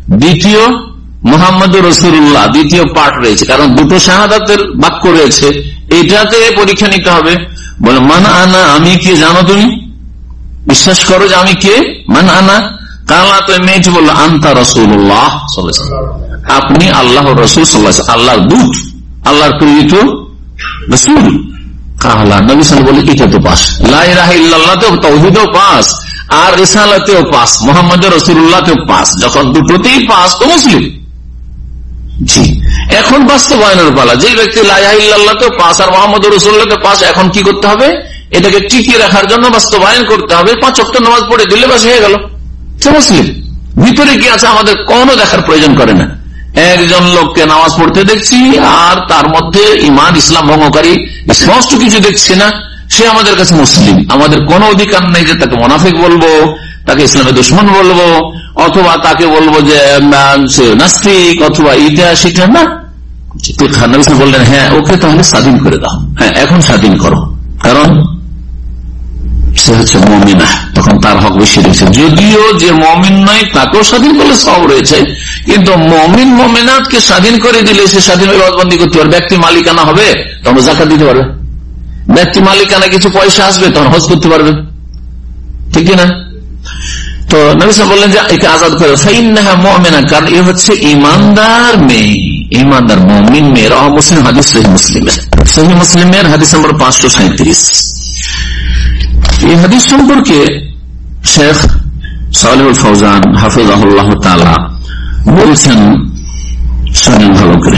দ্বিতীয় মুহাম্মদ রাসূলুল্লাহ দ্বিতীয় পাঠ রয়েছে, কারণ দুটো শাহাদাতের বাক্য রয়েছে, এটাতে পরীক্ষা নিতে হবে। বলে মান আনা, আমি কে জানো তুমি? বিশ্বাস করো যে আমি কে? মান আনা কালা, তো মেয়েটি বললো আনতা রাসূলুল্লাহ সাল্লাল্লাহু আলাইহি ওয়াসাল্লাম, আপনি আল্লাহর রাসূল সাল্লাল্লাহু আলাইহি ওয়াসাল্লাম, আল্লাহর দূত, আল্লাহর প্রেরিত রাসূল। কালা, নবী সাল্লাল্লাহু আলাইহি ওয়াসাল্লাম বলে এটা তো পাস, লা ইলাহা ইল্লাল্লাহতেও তাওহীদেও পাস, আর রিসালাতেও পাস, মুহাম্মদ রাসূলুল্লাহতেও পাস। যখন দুটোতেই পাস তো মুসলিম। জি, এখন বাস্তবায়নের পালা। যে ব্যক্তি লা ইলাহা ইল্লাল্লাহতেও পাস আর মুহাম্মদ রাসূলুল্লাহতে পাস, এখন কি করতে হবে? এটাকে টিকিয়ে রাখার জন্য বাস্তবায়ন করতে হবে। পাঁচ ওয়াক্ত নামাজ পড়ে দিলে বাস হয়ে গেল, সে মুসলিম। ভিতরে কি আছে আমাদের কোনো দেখার প্রয়োজন করে না। একজন লোককে নামাজ পড়তে দেখছি আর তার মধ্যে ইমান ইসলাম ভঙ্গকারী স্পষ্ট কিছু দেখছি না, সে আমাদের কাছে মুসলিম। আমাদের কোনো অধিকার নেই যে তাকে মুনাফিক বলবো, তাকে ইসলামের দুশমন বলবো, অথবা তাকে বলবো যে নাস্তিক অথবা ইটা সেটা না। বললেন হ্যাঁ ওকে তাহলে স্বাধীন করে দাও, হ্যাঁ এখন স্বাধীন করো, কারণ সে হচ্ছে মুমিনা, তখন তার হক বেশি রয়েছে। যদিও যে মুমিন নয় তাকেও স্বাধীন করলে সব রয়েছে, কিন্তু মুমিন মুমিনাতকে স্বাধীন করে দিলে সে স্বাধীন ইবাদতবন্দি করতে পারবে। ব্যক্তি মালিকানা হবে তখন যাকাত দিতে পারবে, ব্যক্তি মালিকানা কিছু পয়সা আসবে তখন হজ করতে পারবে, ঠিক না? তো নবী সাল্লাল্লাহু আলাইহি ওয়াসাল্লাম বললেন যে একে আজাদ করে, ফাইন্নাহা মুমিনা, কারণ এ হচ্ছে ইমানদার মেয়ে, ইমানদার মুমিন মেয়ে। রাহ মুসলিম, হাদিস সহিহ মুসলিমের, সহিহ মুসলিমের হাদিস নম্বর পাঁচশো সাঁত্রিশ। এই হাদিস সম্পর্কে শেখ সালেহুল ফৌজান হাফিজাহুল্লাহ তাআলা বলছেন, শোনেন ভালো করে,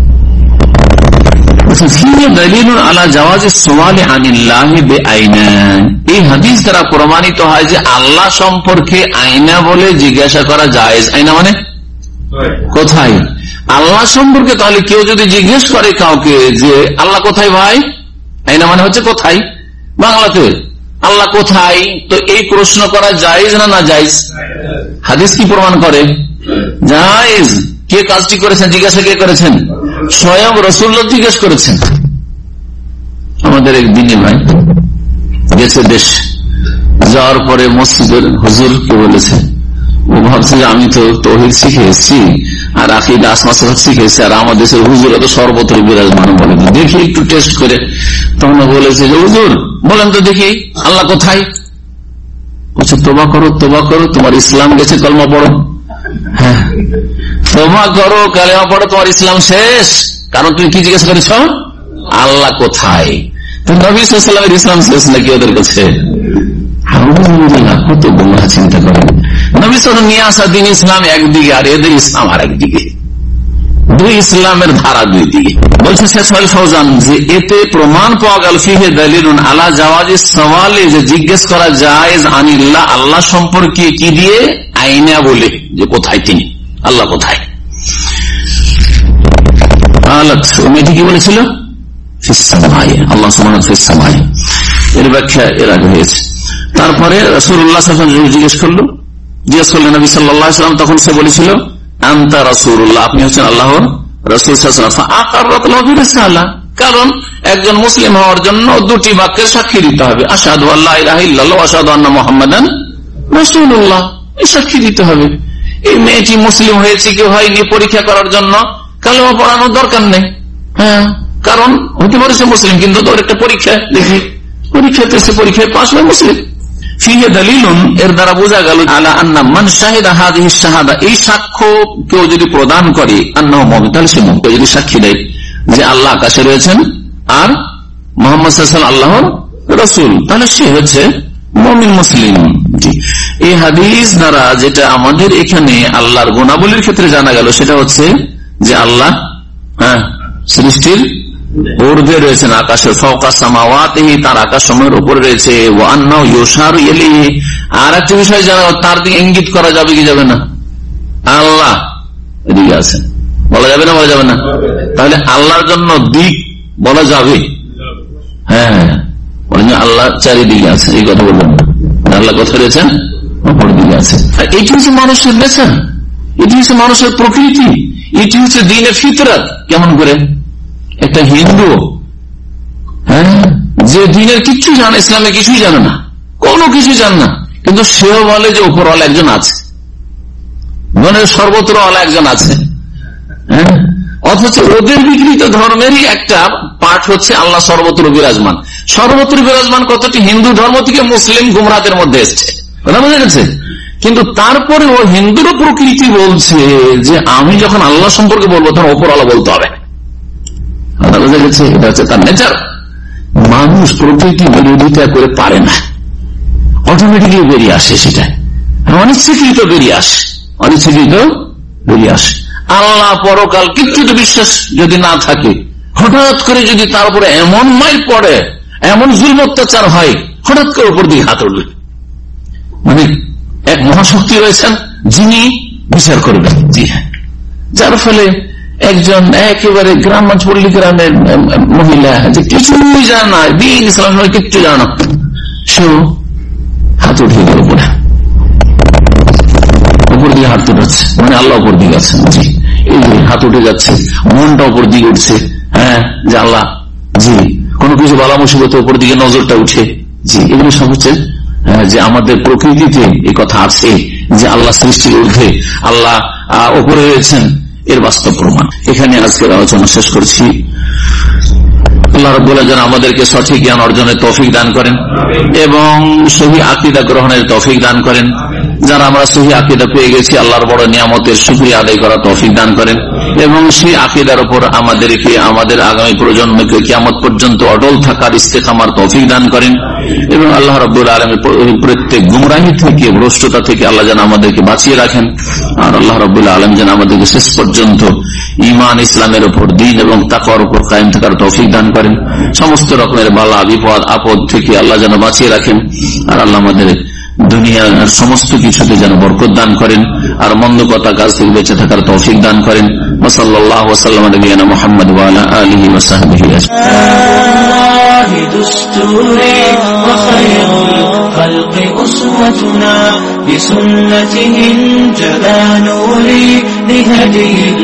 এই হাদিস দ্বারা প্রমাণিত হয় যে আল্লাহ সম্পর্কে আয়না বলে জিজ্ঞাসা করা জায়েজ। আয়না মানে কোথায়? আল্লাহ সম্পর্কে তাহলে কেউ যদি জিজ্ঞেস করে কাউকে যে আল্লাহ কোথায় ভাই, আয়না মানে হচ্ছে কোথায়, বাংলাতে আল্লাহ কোথায়, তো এই প্রশ্ন করা জায়েজ না না জায়েজ? হাদিস কি প্রমাণ করে? জায়েজ। কে কাজটি করেছেন? জিজ্ঞাসা কে করেছেন? স্বয়ং রাসূলুল্লাহ জিজ্ঞেস করেছেন। আমাদের এক দিনী ভাই গেছে দেশ, যাওয়ার পরে মসজিদের হুজুর কে বলেছে, ও ভাবছে যে আমি তো তাওহীদ শিখে এসেছি আর আকীদা আসমাস শিখে এসেছি, আর আমাদের দেশের হুজুর তো সর্বত্র বিরাজমান, বলে দেখি একটু টেস্ট করে। তখন বলেছে যে হুজুর বলেন তো দেখি আল্লাহ কোথায়? বলছে তোবা করো, তোবা করো, তোমার ইসলাম গেছে, কলমা পড়ো। হ্যাঁ, তোবা করো, কালেমা পড়ো, তোমার ইসলাম শেষ। কারণ তুমি কি জিজ্ঞেস করেছ? আল্লাহ কোথায়? তো নবী সাল্লাল্লাহু আলাইহি ওয়াসাল্লামের ইসলাম শেষ নাকি ওদের কাছে? কত গোমরাহ চিন্তা করেন। নবী সাল্লাল্লাহু নিয়ে আসা দিন ইসলাম একদিকে আর এদের ইসলাম আর একদিকে, দুই ইসলামের ধারা দুই দিকে। বলছে শেখ সালেহ ফৌজান যে এতে প্রমাণ পাওয়া গেল ফিহে দালিলুন আলা জাওয়াজিস সওয়ালে, যে জিজ্ঞেস করা জায়েজ আনিল্লাহ, আল্লাহ সম্পর্কে কি দিয়ে? আইনা বলে, যে কোথায় তিনি, আল্লাহ কোথায়। মেয়েটি কি বলেছিল? আল্লাহ সুবহানাহু ফিস সামাই, এর ব্যাখ্যা এর আগে হয়েছে। তারপরে রাসূলুল্লাহ সাল্লাল্লাহু আলাইহি ওয়াসাল্লাম জিজ্ঞেস করলো, জিজ্ঞেস করলেন নবী সাল্লাল্লাহু আলাইহি ওয়াসাল্লাম, তখন সে বলেছিল আনতা রাসূলুল্লাহ, আপনি হচ্ছেন আল্লাহর রাসূল সাল্লাল্লাহু আলাইহি ওয়াসাল্লাম। ফাআকাররাত লাহু বিরিসালাহ, কারণ একজন মুসলিম হওয়ার জন্য দুটি বাক্যের সাক্ষী দিতে হবে, আশহাদু আল্লা ইলাহা ইল্লাল্লাহ ওয়া আশহাদু আন্না মুহাম্মাদান রাসূলুল্লাহ, এই সাক্ষী দিতে হবে। এই মেয়েটি মুসলিম হয়েছে কি হয়নি পরীক্ষা করার জন্য কালেমা পড়ানোর দরকার নেই। হ্যাঁ, কারণ হতে পারে সে মুসলিম, কিন্তু তোর একটা পরীক্ষা দেখি, পরীক্ষাতে সে পরীক্ষায় পাস হয় মুসলিম। ফিহে দালিলুন, এর দ্বারা বোঝা গেল আলা আন্না মান শাহিদা হাযিহিস শাহাদা, এই সাক্ষ্য কেউ যদি প্রদান করে, আন্নাহু মুমিন, তাহলে সে মুমিন। যদি সাক্ষী দেয় যে আল্লাহ আকাশে রয়েছেন আর মুহাম্মদ সাল্লাল্লাহু আলাইহি ওয়াসাল্লাম আল্লাহর রাসূল, তাহলে সে হচ্ছে মুমিন মুসলিম। জি, এই হাদিস দ্বারা যেটা আমাদের এখানে আল্লাহর গুণাবলীর ক্ষেত্রে জানা গেল, সেটা হচ্ছে যে আল্লাহ হ্যাঁ সৃষ্টির ঊর্ধ্বে রয়েছেন, আকাশের ফাওকা সামাওয়াতিহি, তার আকাশ সময়ের উপরে রয়েছে। ওয়া আন্নাহু ইউশারু ইলাইহি, আর একটা বিষয় জানা, তার দিকে ইঙ্গিত করা যাবে কি যাবে না? আল্লাহ এদিকে আছেন, বলা যাবে না? বলা যাবে না? তাহলে আল্লাহর জন্য দিক বলা যাবে? হ্যাঁ, আল্লাহ চারিদিকে আছে, এই কথা বলবেন না। আল্লাহ কোথায় রয়েছেন? অপর দিকে আছে। এটি হচ্ছে মানুষের নেচার, এটি হচ্ছে মানুষের প্রকৃতি, এটি হচ্ছে দ্বীনের ফিতরাত। কেমন করে একটা হিন্দু হ্যাঁ যে দ্বীনের কিচ্ছু জানে, ইসলামে কিছুই জানে না, কোনো কিছু জানে না, কিন্তু সেও বলে যে উপরওয়ালা একজন আছে, মানে সর্বত্র আলা একজন আছে, হ্যাঁ, অথচ ওদের বিকৃত ধর্মেরই একটা পাঠ হচ্ছে আল্লাহ সর্বত্র বিরাজমান। সর্বত্র বিরাজমান কথাটি হিন্দু ধর্ম থেকে মুসলিম গুমরাদের মধ্যে এসছে, কথা বোঝা গেছে। কিন্তু তারপরে ও হিন্দুর প্রকৃতি বলছে যে আমি যখন আল্লাহ সম্পর্কে বলবো তখন ওপর আল্লাহ বলতে হবে, বোঝা গেছে। এটা হচ্ছে তার নেচার। মানুষ প্রকৃতি বিরোধিতা করে পারে না, অটোমেটিকলি বেরিয়ে আসে, সেটা অনিচ্ছাকৃত বেরিয়ে আসে, অনিচ্ছাকৃত বেরিয়ে আসে। আল্লাহ পরকাল কিচ্ছু তো বিশ্বাস যদি না থাকে, হঠাৎ করে যদি তার উপরে এমন মাইল পড়ে, এমন জুলম অত্যাচার হয়, হঠাৎ করে উপর দিকে হাত উঠবে, মানে এক মহাশক্তি রয়েছেন যিনি বিচার করবেন। জি হ্যাঁ, যার ফলে একজন একেবারে গ্রামাঞ্চল পল্লী গ্রামের মহিলা যে কিছুই জানে না, দিন ইসলাম কিচ্ছু জানে না, সে হাত উঠিয়ে গেল উপরে, উপর দিকে হাত উঠাচ্ছে, মানে আল্লাহ উপর দিকে আছেন। জি, এই যে হাত উঠে যাচ্ছে, মনটা উপর দিকে উঠছে, হ্যাঁ, যে আল্লাহ, জি, কোনো কিছু বালা মুসিবত উপর দিকে নজরটা উঠে। জি, এগুলো সব হচ্ছে যে আমাদের প্রকৃতিতে এই কথা আছে যে আল্লাহ সৃষ্টির ঊর্ধ্বে, আল্লাহ উপরে রয়েছেন, এর বাস্তব প্রমাণ। এখানে আজকের আলোচনা শেষ করছি। আল্লাহ রাব্বুল আলামিন যেন আমাদেরকে সঠিক জ্ঞান অর্জনের তৌফিক দান করেন এবং সহি আকীদা গ্রহণের তৌফিক দান করেন। যারা আমরা সহি আকীদা পেয়ে গেছি, আল্লাহর বড় নিয়ামতের শুকরিয়া আদায় করার তৌফিক দান করেন এবং সেই আকীদার উপর আমাদেরকে, আমাদের আগামী প্রজন্মকে কিয়ামত পর্যন্ত অটল থাকার ইস্তেকামার তৌফিক দান করেন এবং আল্লাহ রাব্বুল আলামিন প্রত্যেক গুমরাহি থেকে, ভ্রষ্টতা থেকে আল্লাহ যেন আমাদেরকে বাঁচিয়ে রাখেন। আর আল্লাহ রাব্বুল আলামিন যেন আমাদেরকে শেষ পর্যন্ত ঈমান, ইসলামের উপর, দ্বীন এবং তাকওয়ার উপর কায়েম থাকার তৌফিক দান করেন। সমস্ত রকমের বালা, বিপদ, আপদ থেকে আল্লাহ যেন বাঁচিয়ে রাখেন। আর আল্লাহ আমাদের দুনিয়ার সমস্ত কিছুতে যেন বরকত দান করেন আর মন্দ কথা কাজ থেকে বেঁচে থাকার তৌফিক দান করেন। সাল্লাল্লাহু আলাইহি ওয়াসাল্লাম নবিয়ানা মুহাম্মদ ওয়া আলা আলিহি ওয়া সাহবিহি আজমাইন।